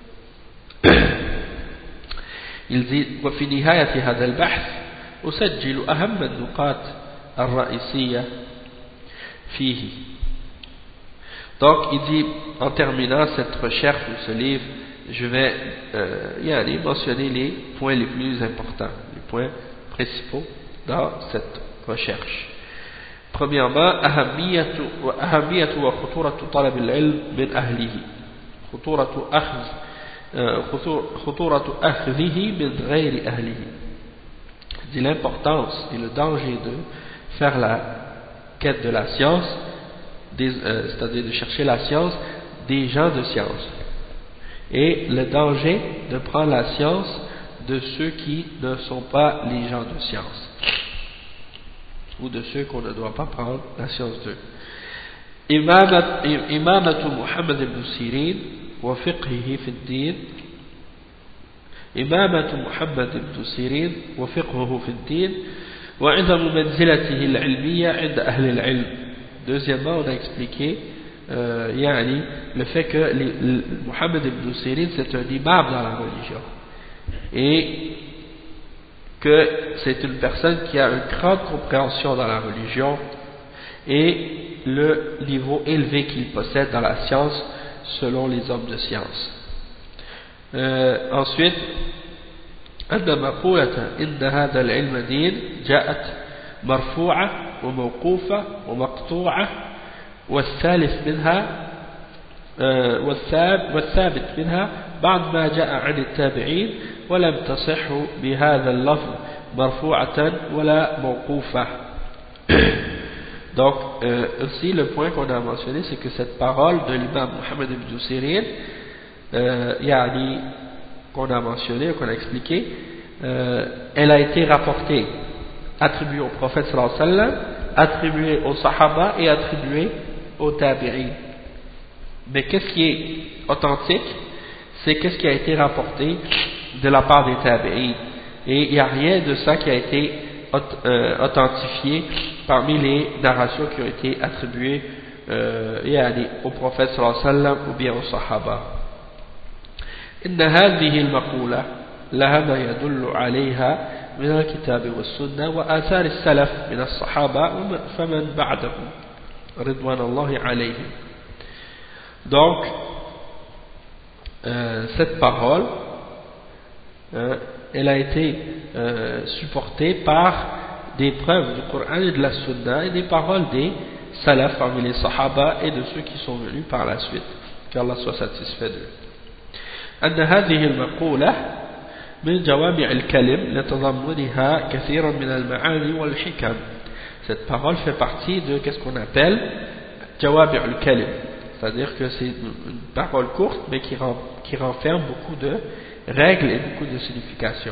Il dit وفي نهاية هذا البحث أسجل أهم النقاط الرئيسية فيه. Donc il dit, en terminant cette recherche de ce livre, je vais mentionner les points les plus importants, les points principaux dans cette recherche. Premièrement, أهمية وخطورة طلب العلم من أهله، خطورة أخذه من غير أهله. Il dit l'importance et le danger de faire la quête de la science, c'est-à-dire de chercher la science des gens de science, et le danger de prendre la science de ceux qui ne sont pas les gens de science, ou de ceux qu'on ne doit pas prendre la science d'eux. إمامة محمد بن سيرين وفقهه في الدين وعظم منزلته العلمية عند أهل العلم. Deuxièmement, on a expliqué le fait que Mohammed ibn Sirin c'est un imam dans la religion et que c'est une personne qui a une grande compréhension dans la religion et le niveau élevé qu'il possède dans la science selon les hommes de science. Ensuite, أن مقولة إن هذا العلم دين جاءت مرفوعة وموقوفة ومقطوعة والثالث منها والثابت منها بعد ما جاء عن التابعين ولم تصح بهذا اللفظ مرفوعة ولا موقوفة. Donc aussi le point qu'on a mentionné, c'est que cette parole de l'imam Mohammed ibn Sirin qu'on a mentionné, qu'on a expliqué, elle a été rapportée, attribuée au prophète sallallahu alayhi wa sallam, attribuée aux sahaba et attribuée aux tabi'in. Mais qu'est-ce qui est authentique? C'est qu'est-ce qui a été rapporté de la part des tabi'in. Et il n'y a rien de ça qui a été authentifié parmi les narrations qui ont été attribuées au prophète sallallahu alayhi wa sallam ou bien aux sahaba. إن هذه المقولة لها ما يدل عليها من الكتاب والسنة وآثار السلف من الصحابة فمن بعدهم رضوان الله عليهم. Donc cette parole elle a été supportée par des preuves du Coran et de la Sunna et des paroles des salaf parmi les sahaba et de ceux qui sont venus par la suite, qu'Allah soit satisfait d'eux. أن هذه المقولة من جوامع الكلم لتضمنها كثيرا من المعاني والحكم. Cette parole fait partie de qu'est-ce qu'on appelle جوامع الكلم, c'est-à-dire que c'est une parole courte mais qui renferme beaucoup de règles et beaucoup de significations.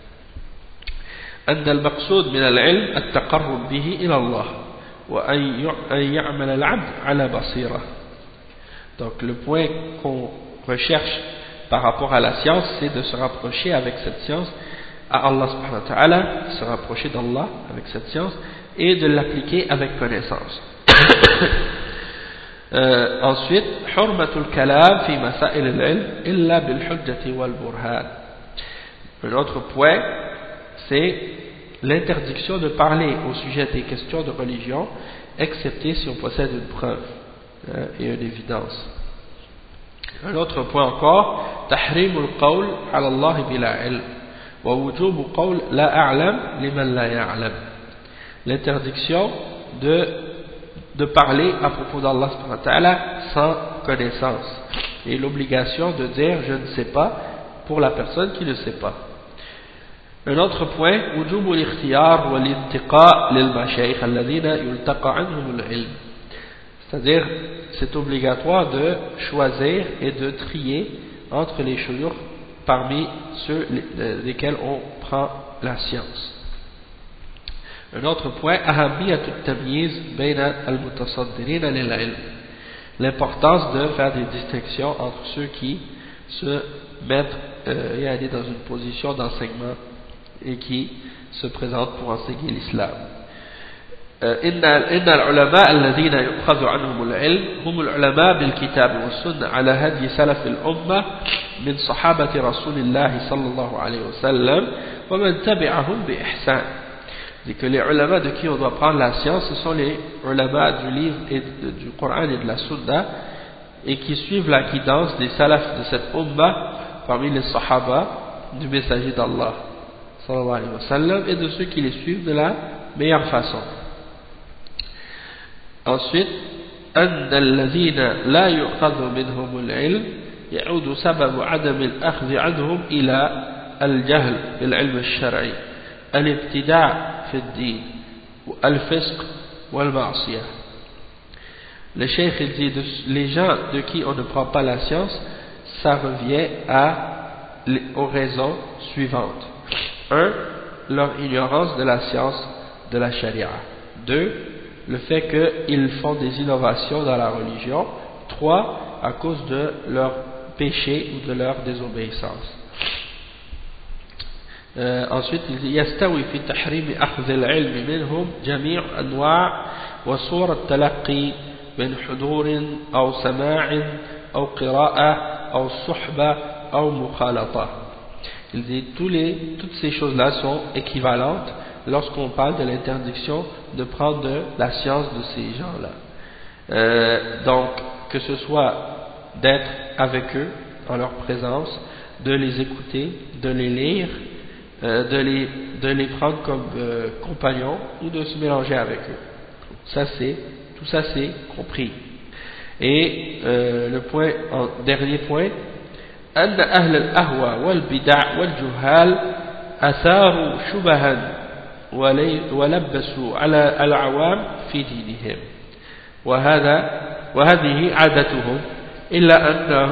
أن المقصود من العلم التقرب به إلى الله وأن يعمل العبد على بصيرة. Donc le point qu'on recherche par rapport à la science, c'est de se rapprocher avec cette science à Allah subhanahu wa ta'ala, se rapprocher d'Allah avec cette science et de l'appliquer avec connaissance. Ensuite, hurmatul kalam fi masail al-ilm illa bil hujjati wal burhan. Un autre point, c'est l'interdiction de parler au sujet des questions de religion, excepté si on possède une preuve et une évidence. Un autre point encore, تحريم القول على الله بلا علم ووجوب قول لا أعلم لمن لا يعلم. L'interdiction de parler à propos d'Allah subhanahu wa ta'ala sans connaissance, et l'obligation de dire je ne sais pas pour la personne qui ne sait pas. Un autre point, وجوب الاختيار والانتقاء للمشايخ الذين يلتقى عنهم العلم. C'est-à-dire, c'est obligatoire de choisir et de trier entre les shuyukh parmi ceux lesquels on prend la science. Un autre point, أهمية التمييز بين المتصدرين للعلم. L'importance de faire des distinctions entre ceux qui se mettent dans une position d'enseignement et qui se présentent pour enseigner l'islam. إن العلماء الذين يؤخذ عنهم العلم هم العلماء بالكتاب والسنة على هدي سلف الأمة من صحابة رسول الله صلى الله عليه وسلم ومن تبعهم بإحسان. C'est que les ulama de qui on doit prendre la science, ce sont les ulama du livre et du Coran et de la Sunna, et qui suivent la guidance des salafs de cette umma parmi les sahaba du messager d'Allah sallallahu alayhi wa sallam, et de ceux qui les suivent de la meilleure façon. Ensuite, أن الذين لا يؤخذ منهم العلم يعود سبب عدم الأخذ عنهم إلى الجهل بالعلم الشرعي الابتداع في الدين الفسق والمعصية. Le cheikh dit les gens de qui on ne prend pas la science, ça revient aux raisons suivantes. 1. Leur ignorance de la science de la charia. 2. Le fait qu'ils font des innovations dans la religion. 3. À cause de leur péché ou de leur désobéissance. Ensuite il dit يستوي في تحريم أخذ العلم منهم جميع أنواع وصور التلقي من حضور أو سماع أو قراءة أو صحبة أو مخالطة. Il dit toutes ces choses-là sont équivalentes lorsqu'on parle de l'interdiction de prendre de la science de ces gens-là. Donc, que ce soit d'être avec eux en leur présence, de les écouter, de les lire, de les prendre comme compagnons ou de se mélanger avec eux. Tout ça c'est compris. Et le dernier point, أن أهل الأهوى والبدع والجهال أثاروا شبها ولبسوا على العوام في دينهم وهذه عادتهم إلا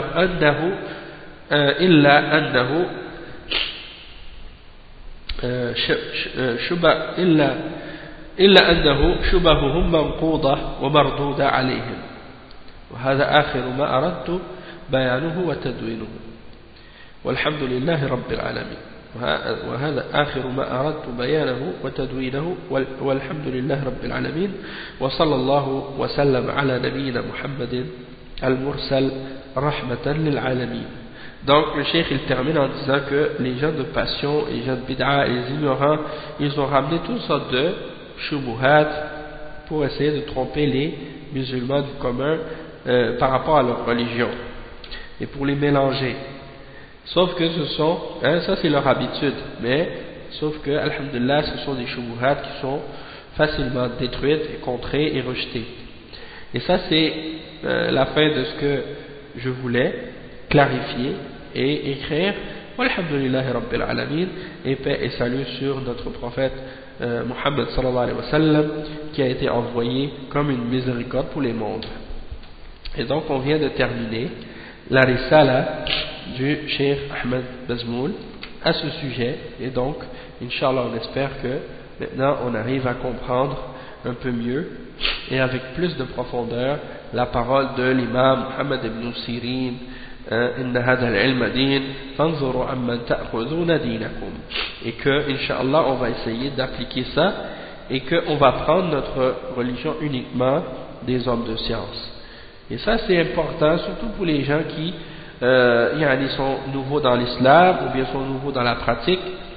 أنه شبههم منقوضة ومردودة عليهم وهذا آخر ما أردت بيانه وتدوينه والحمد لله رب العالمين. وهذا آخر ما أردت بيانه وتدوينه والحمد لله رب العالمين وصلى الله وسلم على نبينا محمد المرسل رحمة للعالمين. Donc le cheikh il termine en disant que les gens de passion, les gens de bid'a et les ignorants, ils ont ramené toutes sortes de shubuhat pour essayer de tromper les musulmans du commun par rapport à leur religion et pour les mélanger. Sauf que ce sont, ça c'est leur habitude, mais sauf que, alhamdulillah, ce sont des shubuhat qui sont facilement détruites, et contrées et rejetées. Et ça c'est la fin de ce que je voulais clarifier et écrire. Walhamdulillahi Rabbil Alamin, et paix et salut sur notre prophète Muhammad sallallahu alayhi wa sallam, qui a été envoyé comme une miséricorde pour les mondes. Et donc on vient de terminer la risala du Cheikh Ahmed Bazmoul à ce sujet, et donc Inch'Allah on espère que maintenant on arrive à comprendre un peu mieux et avec plus de profondeur la parole de l'imam Muhammad ibn Sirin, إن هذا العلم دين فانظروا عمن تأخذون دينكم, et que Inch'Allah on va essayer d'appliquer ça et qu'on va prendre notre religion uniquement des hommes de science. Et ça c'est important surtout pour les gens qui sont nouveaux dans l'islam ou bien sont nouveaux dans la pratique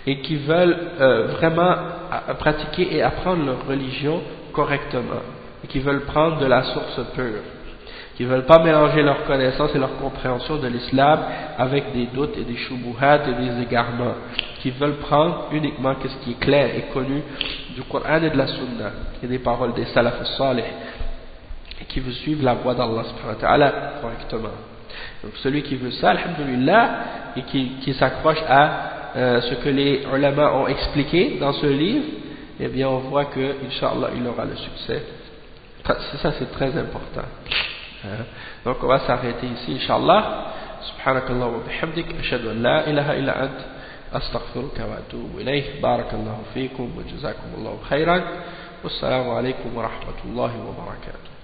et qui veulent vraiment pratiquer et apprendre leur religion correctement, et qui veulent prendre de la source pure, qui ne veulent pas mélanger leur connaissance et leur compréhension de l'islam avec des doutes et des shubuhat et des égarements, qui veulent prendre uniquement ce qui est clair et connu du Coran et de la Sunna et des paroles des salaf salih, et qui veut suivre la voie d'Allah subhanahu wa ta'ala correctement. Donc celui qui veut ça, alhamdulillah, et qui s'accroche à ce que les ulama ont expliqué dans ce livre, eh bien on voit que, Inch'Allah, il aura le succès. Ça c'est très important. Donc on va s'arrêter ici, Inch'Allah. Subhanakallah wa bihamdik, ashhadu an la ilaha illa ant, astaghfiruka wa atubu ilayh. Barakallahu fikum wa jazakumullahu khairan. Wassalamu alaikum wa rahmatullahi wa barakatuh.